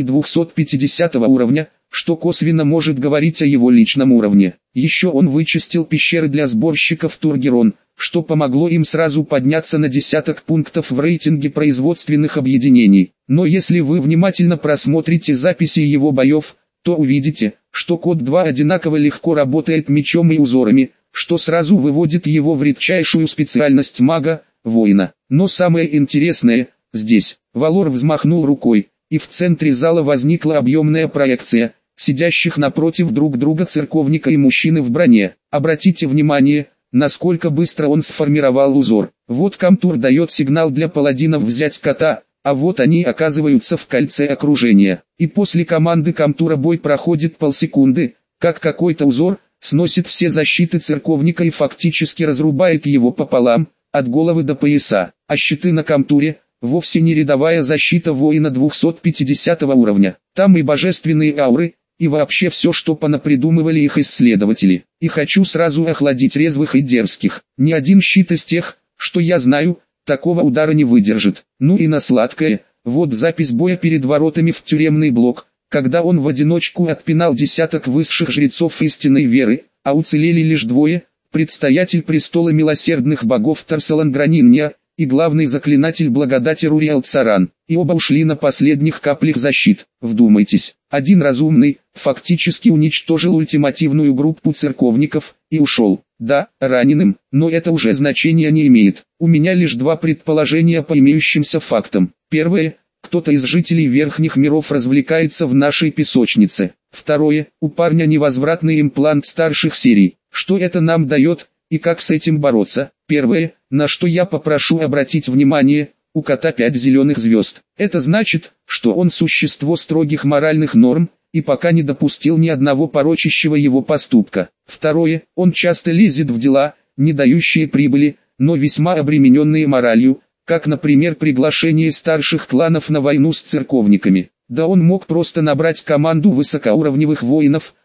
250 уровня, что косвенно может говорить о его личном уровне. Еще он вычистил пещеры для сборщиков Тургерон, что помогло им сразу подняться на десяток пунктов в рейтинге производственных объединений. Но если вы внимательно просмотрите записи его боев, то увидите, что Код 2 одинаково легко работает мечом и узорами, что сразу выводит его в редчайшую специальность мага-воина. Но самое интересное, здесь, Валор взмахнул рукой, и в центре зала возникла объемная проекция, сидящих напротив друг друга церковника и мужчины в броне. Обратите внимание, насколько быстро он сформировал узор. Вот Камтур дает сигнал для паладинов взять кота, а вот они оказываются в кольце окружения. И после команды Камтура бой проходит полсекунды, как какой-то узор сносит все защиты церковника и фактически разрубает его пополам, от головы до пояса. А щиты на Камтуре вовсе не рядовая защита воина 250 уровня. Там и божественные ауры, и вообще все, что понапридумывали их исследователи. И хочу сразу охладить резвых и дерзких. Ни один щит из тех, что я знаю, такого удара не выдержит. Ну и на сладкое, вот запись боя перед воротами в тюремный блок, когда он в одиночку отпинал десяток высших жрецов истинной веры, а уцелели лишь двое, предстоятель престола милосердных богов Тарсалан Гранинья и главный заклинатель благодати Руриэл Царан, и оба ушли на последних каплях защит. Вдумайтесь, один разумный, фактически уничтожил ультимативную группу церковников, и ушел. Да, раненым, но это уже значения не имеет. У меня лишь два предположения по имеющимся фактам. Первое, кто-то из жителей верхних миров развлекается в нашей песочнице. Второе, у парня невозвратный имплант старших серий. Что это нам дает, и как с этим бороться? Первое, на что я попрошу обратить внимание, у кота 5 зеленых звезд. Это значит, что он существо строгих моральных норм, и пока не допустил ни одного порочащего его поступка. Второе, он часто лезет в дела, не дающие прибыли, но весьма обремененные моралью, как, например, приглашение старших кланов на войну с церковниками. Да он мог просто набрать команду высокоуровневых воинов,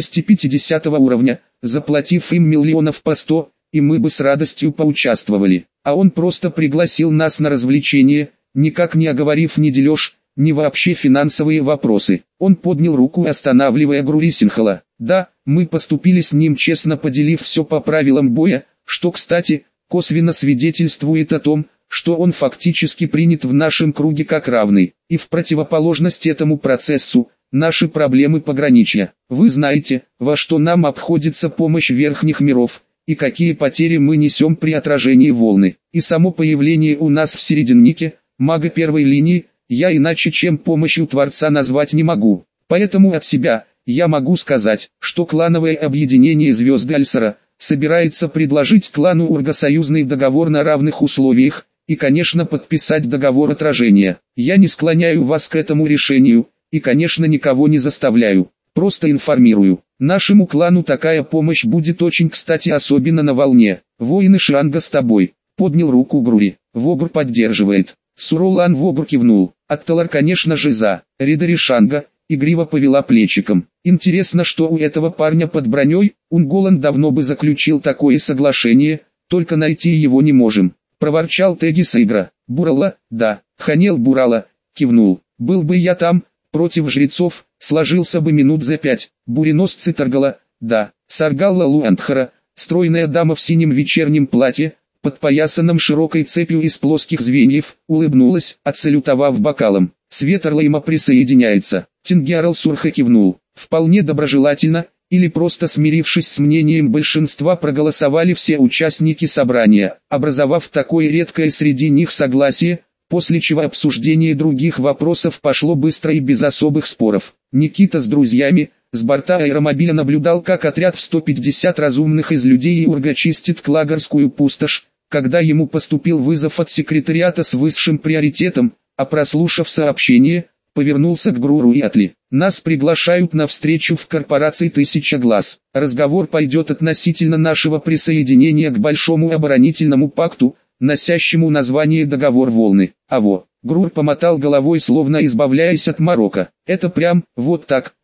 250 уровня, заплатив им миллионов по 100, и мы бы с радостью поучаствовали. А он просто пригласил нас на развлечение, никак не оговорив ни дележ, ни вообще финансовые вопросы. Он поднял руку, останавливая Грурисинхала. Да, мы поступили с ним честно, поделив все по правилам боя, что, кстати, косвенно свидетельствует о том, что он фактически принят в нашем круге как равный. И в противоположность этому процессу, наши проблемы пограничья. Вы знаете, во что нам обходится помощь верхних миров, и какие потери мы несем при отражении волны. И само появление у нас в серединнике, мага первой линии, я иначе чем помощью Творца назвать не могу. Поэтому от себя, я могу сказать, что клановое объединение Звезды Альсара собирается предложить клану Урга союзный договор на равных условиях, и, конечно, подписать договор отражения. Я не склоняю вас к этому решению, и, конечно, никого не заставляю, просто информирую. Нашему клану такая помощь будет очень кстати, особенно на волне. Воины Шанга с тобой. Поднял руку Грури. Вогр поддерживает. Суролан Вогр кивнул. Атталар, конечно же, за. Ридари Шанга игриво повела плечиком. Интересно, что у этого парня под броней. Унголан давно бы заключил такое соглашение, только найти его не можем. Проворчал Теги Сейгра. Бурала, да. Ханел Бурала, кивнул. Был бы я там, против жрецов, сложился бы минут за 5. Буреносцы Таргала, да. Саргалла Луандхара, стройная дама в синем вечернем платье, подпоясанном широкой цепью из плоских звеньев, улыбнулась, отсалютовав бокалом. Светерлайма присоединяется. Тингиарал Сурха кивнул. Вполне доброжелательно, или просто смирившись с мнением большинства, проголосовали все участники собрания, образовав такое редкое среди них согласие, после чего обсуждение других вопросов пошло быстро и без особых споров. Никита с друзьями, с борта аэромобиля наблюдал, как отряд в 150 разумных из людей Урга чистит Клагорскую пустошь, когда ему поступил вызов от секретариата с высшим приоритетом, а прослушав сообщение, повернулся к Груру и Атли. Нас приглашают на встречу в корпорации «Тысяча глаз». Разговор пойдет относительно нашего присоединения к Большому оборонительному пакту, носящему название «Договор волны». Грур помотал головой, словно избавляясь от морока. Это прям, вот так, да,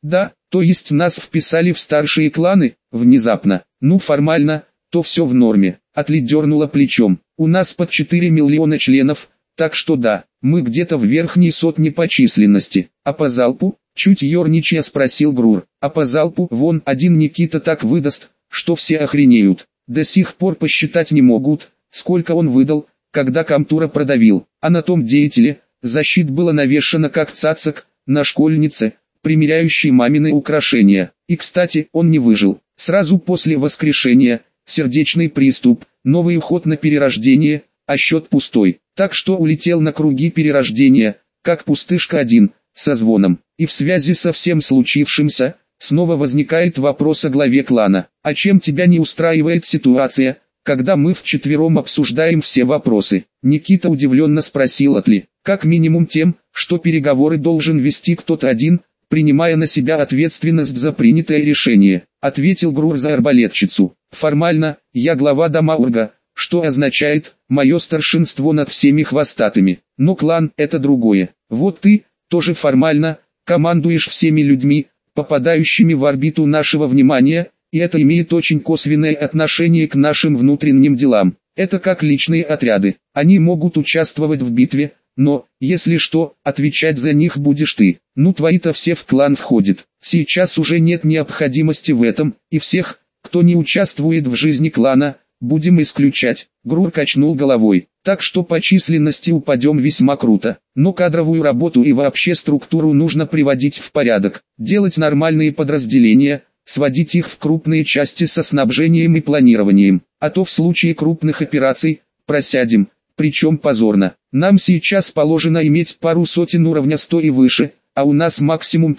То есть нас вписали в старшие кланы, внезапно. Ну формально, то все в норме. Атли дернула плечом. У нас под 4 миллиона членов, так что да, мы где-то в верхней сотне по численности. А по залпу? Чуть ерничая спросил Грур. А по залпу вон один Никита так выдаст, что все охренеют. До сих пор посчитать не могут, сколько он выдал, когда Камтура продавил. А на том деятеле, защит было навешано как цацак, на школьнице, примеряющей мамины украшения. И кстати, он не выжил. Сразу после воскрешения, сердечный приступ, новый уход на перерождение, а счет пустой. Так что улетел на круги перерождения, как пустышка один, со звоном. И в связи со всем случившимся, снова возникает вопрос о главе клана. А чем тебя не устраивает ситуация, когда мы вчетвером обсуждаем все вопросы? Никита удивленно спросил Атли. Как минимум тем, что переговоры должен вести кто-то один, принимая на себя ответственность за принятое решение, ответил Грур за арбалетчицу. Формально, я глава Дамаурга, что означает, мое старшинство над всеми хвостатыми. Но клан – это другое. Вот ты, тоже формально, командуешь всеми людьми, попадающими в орбиту нашего внимания, и это имеет очень косвенное отношение к нашим внутренним делам. Это как личные отряды. Они могут участвовать в битве, но, если что, отвечать за них будешь ты. Ну твои-то все в клан входят. Сейчас уже нет необходимости в этом, и всех, кто не участвует в жизни клана, будем исключать. Грур качнул головой. Так что по численности упадем весьма круто. Но кадровую работу и вообще структуру нужно приводить в порядок. Делать нормальные подразделения, сводить их в крупные части со снабжением и планированием. А то в случае крупных операций, просядем. Причем позорно. Нам сейчас положено иметь пару сотен уровня 100 и выше, а у нас максимум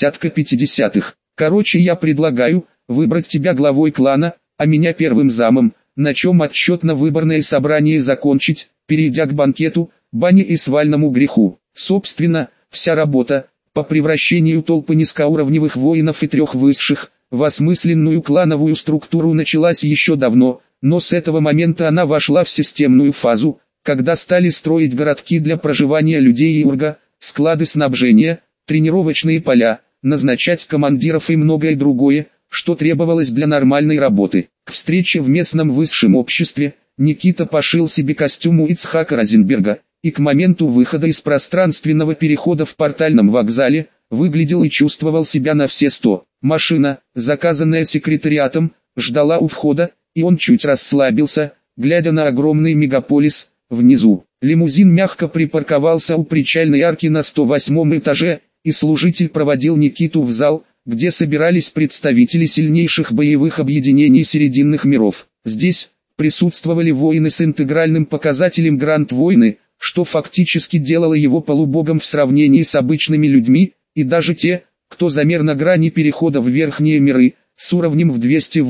30-50. Короче, я предлагаю выбрать тебя главой клана, а меня первым замом, на чем отчетно-выборное собрание закончить, перейдя к банкету, бане и свальному греху. Собственно, вся работа по превращению толпы низкоуровневых воинов и 3 высших в осмысленную клановую структуру началась еще давно, но с этого момента она вошла в системную фазу, когда стали строить городки для проживания людей и урга, склады снабжения, тренировочные поля, назначать командиров и многое другое, что требовалось для нормальной работы. К встрече в местном высшем обществе, Никита пошил себе костюм у Ицхака Розенберга, и к моменту выхода из пространственного перехода в портальном вокзале, выглядел и чувствовал себя на все 100. Машина, заказанная секретариатом, ждала у входа, и он чуть расслабился, глядя на огромный мегаполис. Внизу, лимузин мягко припарковался у причальной арки на 108 этаже, и служитель проводил Никиту в зал, где собирались представители сильнейших боевых объединений Серединных миров. Здесь присутствовали воины с интегральным показателем Гранд-войны, что фактически делало его полубогом в сравнении с обычными людьми, и даже те, кто замер на грани перехода в верхние миры, с уровнем в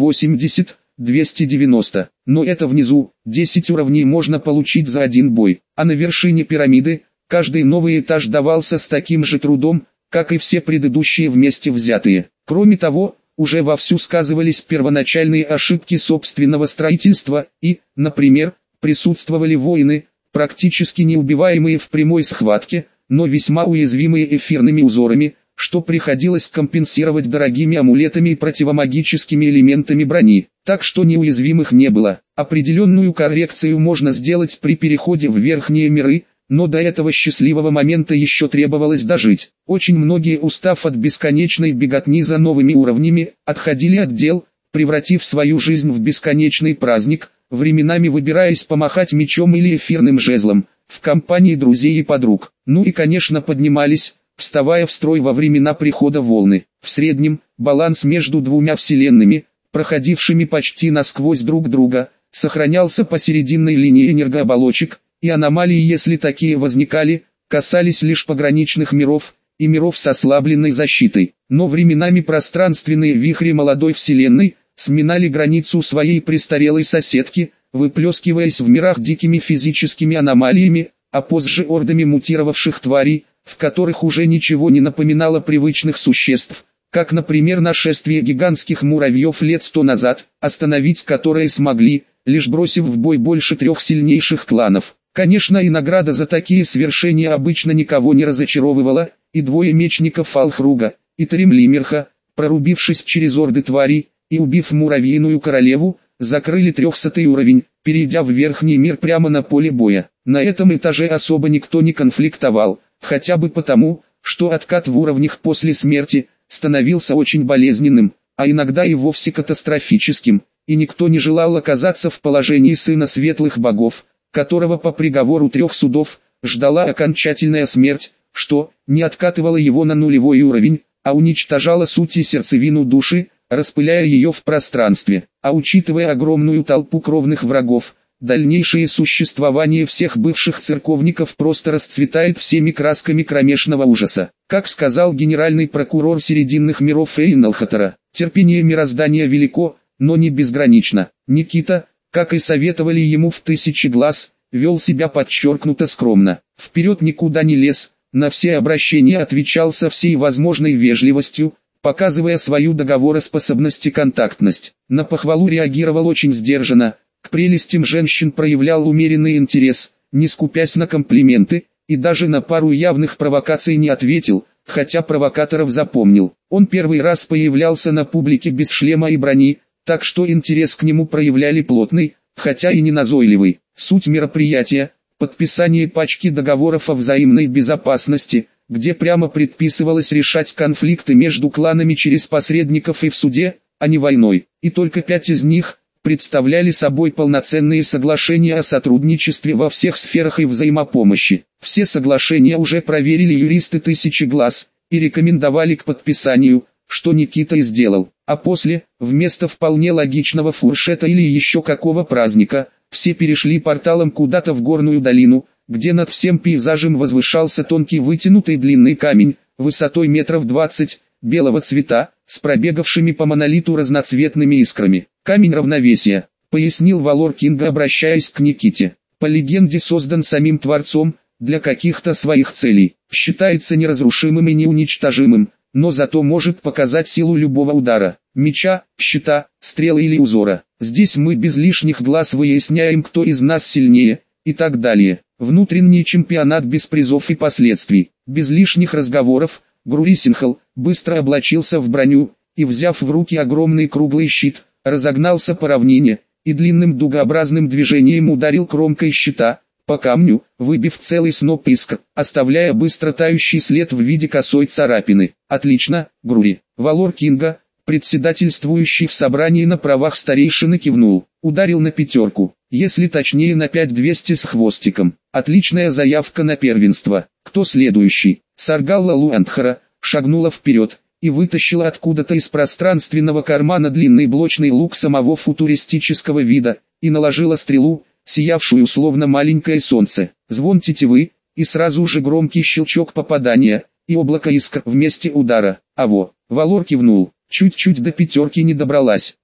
280-290. Но это внизу, 10 уровней можно получить за один бой, а на вершине пирамиды, каждый новый этаж давался с таким же трудом, как и все предыдущие вместе взятые. Кроме того, уже вовсю сказывались первоначальные ошибки собственного строительства и, например, присутствовали воины, практически неубиваемые в прямой схватке, но весьма уязвимые эфирными узорами, что приходилось компенсировать дорогими амулетами и противомагическими элементами брони, так что неуязвимых не было. Определенную коррекцию можно сделать при переходе в верхние миры, но до этого счастливого момента еще требовалось дожить. Очень многие, устав от бесконечной беготни за новыми уровнями, отходили от дел, превратив свою жизнь в бесконечный праздник, временами выбираясь помахать мечом или эфирным жезлом, в компании друзей и подруг. Ну и конечно поднимались, вставая в строй во времена прихода волны. В среднем, баланс между двумя вселенными, проходившими почти насквозь друг друга, сохранялся посерединной линии энергооболочек, и аномалии, если такие возникали, касались лишь пограничных миров и миров с ослабленной защитой. Но временами пространственные вихри молодой вселенной сминали границу своей престарелой соседки, выплескиваясь в мирах дикими физическими аномалиями, а позже ордами мутировавших тварей, в которых уже ничего не напоминало привычных существ, как, например, нашествие гигантских муравьев лет 100 назад, остановить которые смогли, лишь бросив в бой больше 3 сильнейших кланов. Конечно, и награда за такие свершения обычно никого не разочаровывала, и 2 мечников Алхруга, и 3 Млимерха, прорубившись через орды тварей и убив муравьиную королеву, закрыли 300 уровень, перейдя в верхний мир прямо на поле боя. На этом этаже особо никто не конфликтовал, хотя бы потому, что откат в уровнях после смерти становился очень болезненным, а иногда и вовсе катастрофическим, и никто не желал оказаться в положении сына светлых богов, которого по приговору 3 судов ждала окончательная смерть, что не откатывало его на нулевой уровень, а уничтожало суть и сердцевину души, распыляя ее в пространстве. А учитывая огромную толпу кровных врагов, дальнейшее существование всех бывших церковников просто расцветает всеми красками кромешного ужаса. Как сказал генеральный прокурор Серединных миров Эйнлхатора, терпение мироздания велико, но не безгранично. Никита, как и советовали ему в 1000 глаз, вел себя подчеркнуто скромно. Вперед никуда не лез, на все обращения отвечал со всей возможной вежливостью, показывая свою договороспособность и контактность. На похвалу реагировал очень сдержанно, к прелестям женщин проявлял умеренный интерес, не скупясь на комплименты, и даже на пару явных провокаций не ответил, хотя провокаторов запомнил. Он первый раз появлялся на публике без шлема и брони, так что интерес к нему проявляли плотный, хотя и не назойливый. Суть мероприятия – подписание пачки договоров о взаимной безопасности, где прямо предписывалось решать конфликты между кланами через посредников и в суде, а не войной. И только 5 из них представляли собой полноценные соглашения о сотрудничестве во всех сферах и взаимопомощи. Все соглашения уже проверили юристы 1000 глаз и рекомендовали к подписанию, что Никита и сделал. А после, вместо вполне логичного фуршета или еще какого праздника, все перешли порталом куда-то в горную долину, где над всем пейзажем возвышался тонкий вытянутый длинный камень, высотой метров 20, белого цвета, с пробегавшими по монолиту разноцветными искрами. «Камень равновесия», — пояснил Валор Кинга, обращаясь к Никите. «По легенде создан самим Творцом, для каких-то своих целей, считается неразрушимым и неуничтожимым, но зато может показать силу любого удара, меча, щита, стрелы или узора. Здесь мы без лишних глаз выясняем, кто из нас сильнее, и так далее. Внутренний чемпионат без призов и последствий. Без лишних разговоров, Грурисинхал быстро облачился в броню, и взяв в руки огромный круглый щит, разогнался по равнине, и длинным дугообразным движением ударил кромкой щита по камню, выбив целый сноп искр, оставляя быстро тающий след в виде косой царапины. «Отлично, Грури!» Валор Кинга, председательствующий в собрании на правах старейшины, кивнул. Ударил на 5, если точнее на 5200 с хвостиком. Отличная заявка на первенство. Кто следующий? Саргалла Луандхара шагнула вперед и вытащила откуда-то из пространственного кармана длинный блочный лук самого футуристического вида и наложила стрелу, сиявшую словно маленькое солнце. Звон тетивы, и сразу же громкий щелчок попадания, и облако искр вместе удара. «Аво!» Валор кивнул. Чуть-чуть до 5 не добралась.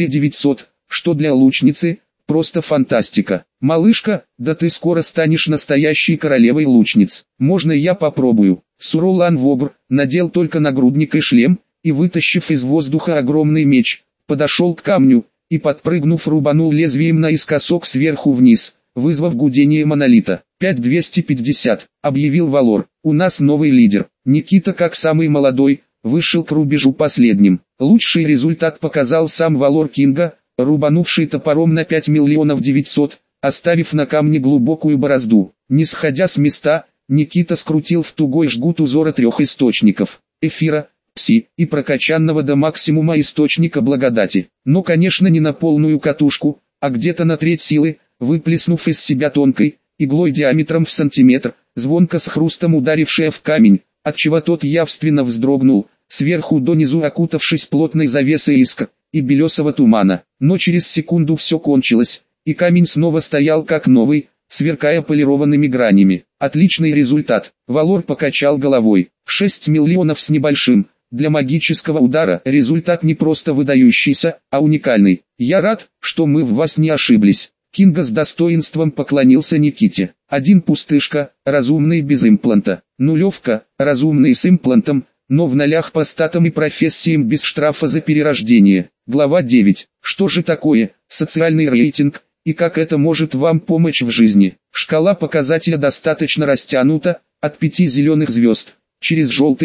4900, что для лучницы – просто фантастика. «Малышка, да ты скоро станешь настоящей королевой лучниц. Можно я попробую?» Суролан Вобр надел только нагрудник и шлем, и, вытащив из воздуха огромный меч, подошел к камню, и, подпрыгнув, рубанул лезвием наискосок сверху вниз, вызвав гудение монолита. 5250, объявил Валор. «У нас новый лидер». Никита, как самый молодой, вышел к рубежу последним. Лучший результат показал сам Валор Кинга, рубанувший топором на 5 900 000, оставив на камне глубокую борозду. Не сходя с места, Никита скрутил в тугой жгут узора 3 источников – эфира, пси и прокачанного до максимума источника благодати. Но, конечно, не на полную катушку, а где-то на треть силы, выплеснув из себя тонкой иглой диаметром в сантиметр, звонко с хрустом ударившая в камень, отчего тот явственно вздрогнул, сверху донизу окутавшись плотной завесой искр и белесого тумана. Но через секунду все кончилось, и камень снова стоял как новый, сверкая полированными гранями. Отличный результат. Валор покачал головой. 6 миллионов с небольшим. Для магического удара результат не просто выдающийся, а уникальный. Я рад, что мы в вас не ошиблись. Кинга с достоинством поклонился Никите. 1 пустышка, разумный без импланта. 0, разумный с имплантом, но в нолях по статам и профессиям без штрафа за перерождение. Глава 9. Что же такое социальный рейтинг, и как это может вам помочь в жизни? Шкала показателя достаточно растянута, от 5 зеленых звезд, через желтые,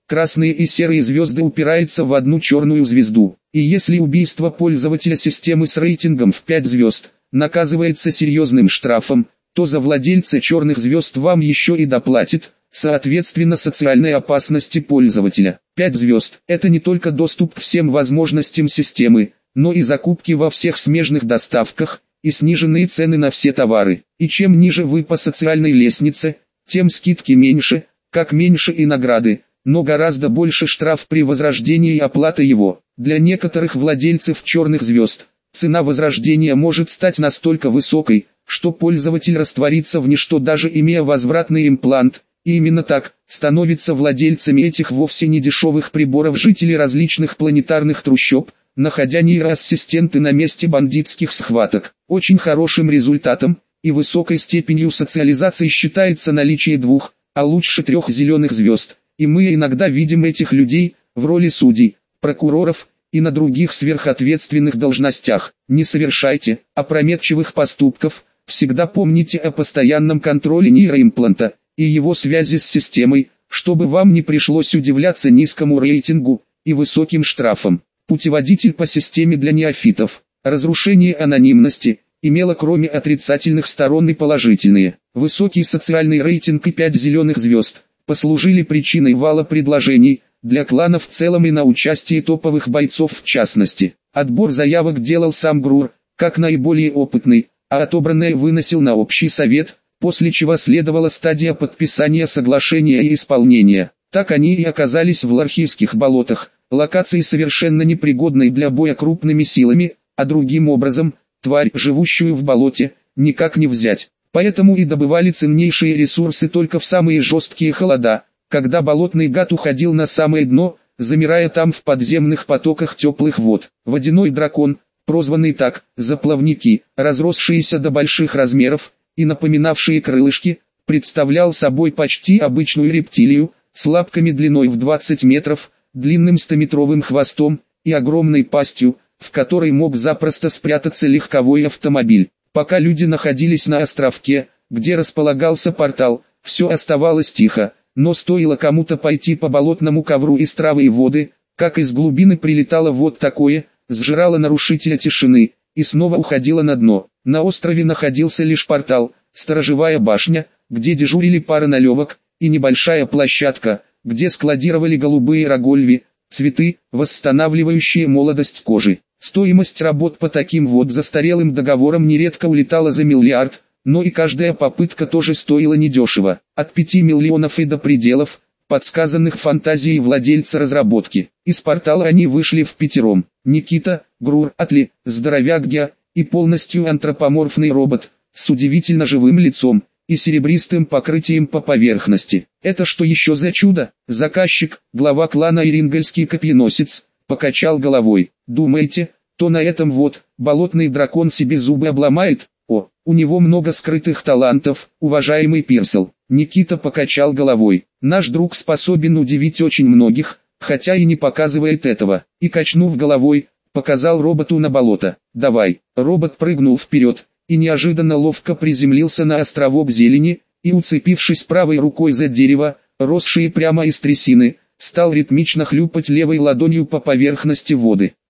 красные и серые звезды упираются в одну черную звезду. И если убийство пользователя системы с рейтингом в 5 звезд наказывается серьезным штрафом, то за владельца черных звезд вам еще и доплатит, соответственно социальной опасности пользователя. 5 звезд – это не только доступ к всем возможностям системы, но и закупки во всех смежных доставках, и сниженные цены на все товары. И чем ниже вы по социальной лестнице, тем скидки меньше, как меньше и награды, но гораздо больше штраф при возрождении и оплата его. Для некоторых владельцев черных звезд, цена возрождения может стать настолько высокой, что пользователь растворится в ничто, даже имея возвратный имплант, и именно так становятся владельцами этих вовсе не дешевых приборов жители различных планетарных трущоб, находя нейроассистенты на месте бандитских схваток. Очень хорошим результатом и высокой степенью социализации считается наличие 2, а лучше 3 зеленых звезд, и мы иногда видим этих людей в роли судей, прокуроров и на других сверхответственных должностях. Не совершайте опрометчивых поступков, всегда помните о постоянном контроле нейроимпланта и его связи с системой, чтобы вам не пришлось удивляться низкому рейтингу и высоким штрафам. Путеводитель по системе для неофитов. Разрушение анонимности имело кроме отрицательных сторон и положительные. Высокий социальный рейтинг и 5 зеленых звезд послужили причиной вала предложений для клана в целом и на участие топовых бойцов в частности. Отбор заявок делал сам ГРУР, как наиболее опытный, а отобранное выносил на общий совет, после чего следовала стадия подписания соглашения и исполнения. Так они и оказались в Лархийских болотах, локации совершенно непригодной для боя крупными силами, а другим образом, тварь, живущую в болоте, никак не взять. Поэтому и добывали ценнейшие ресурсы только в самые жесткие холода, когда болотный гад уходил на самое дно, замирая там в подземных потоках теплых вод. Водяной дракон, прозванный так, за плавники, разросшиеся до больших размеров и напоминавшие крылышки, представлял собой почти обычную рептилию, с лапками длиной в 20 метров, длинным 100-метровым хвостом и огромной пастью, в которой мог запросто спрятаться легковой автомобиль. Пока люди находились на островке, где располагался портал, все оставалось тихо, но стоило кому-то пойти по болотному ковру из травы и воды, как из глубины прилетало вот такое, сжирало нарушителя тишины, и снова уходило на дно. На острове находился лишь портал, сторожевая башня, где дежурили пара налевок, и небольшая площадка, где складировали голубые рогольви, цветы, восстанавливающие молодость кожи. Стоимость работ по таким вот застарелым договорам нередко улетала за миллиард, но и каждая попытка тоже стоила недешево, от 5 миллионов и до пределов, подсказанных фантазией владельца разработки. Из портала они вышли впятером: Никита, ГРУР, Атли, здоровяк Гя и полностью антропоморфный робот, с удивительно живым лицом и серебристым покрытием по поверхности. Это что еще за чудо? Заказчик, глава клана Ирингельский копьеносец, покачал головой. Думаете, то на этом вот, болотный дракон себе зубы обломает? О, у него много скрытых талантов, уважаемый Пирсел. Никита покачал головой. Наш друг способен удивить очень многих, хотя и не показывает этого. И качнув головой, показал роботу на болото. Давай. Робот прыгнул вперед и неожиданно ловко приземлился на островок зелени, и, уцепившись правой рукой за дерево, росшие прямо из трясины, стал ритмично хлюпать левой ладонью по поверхности воды.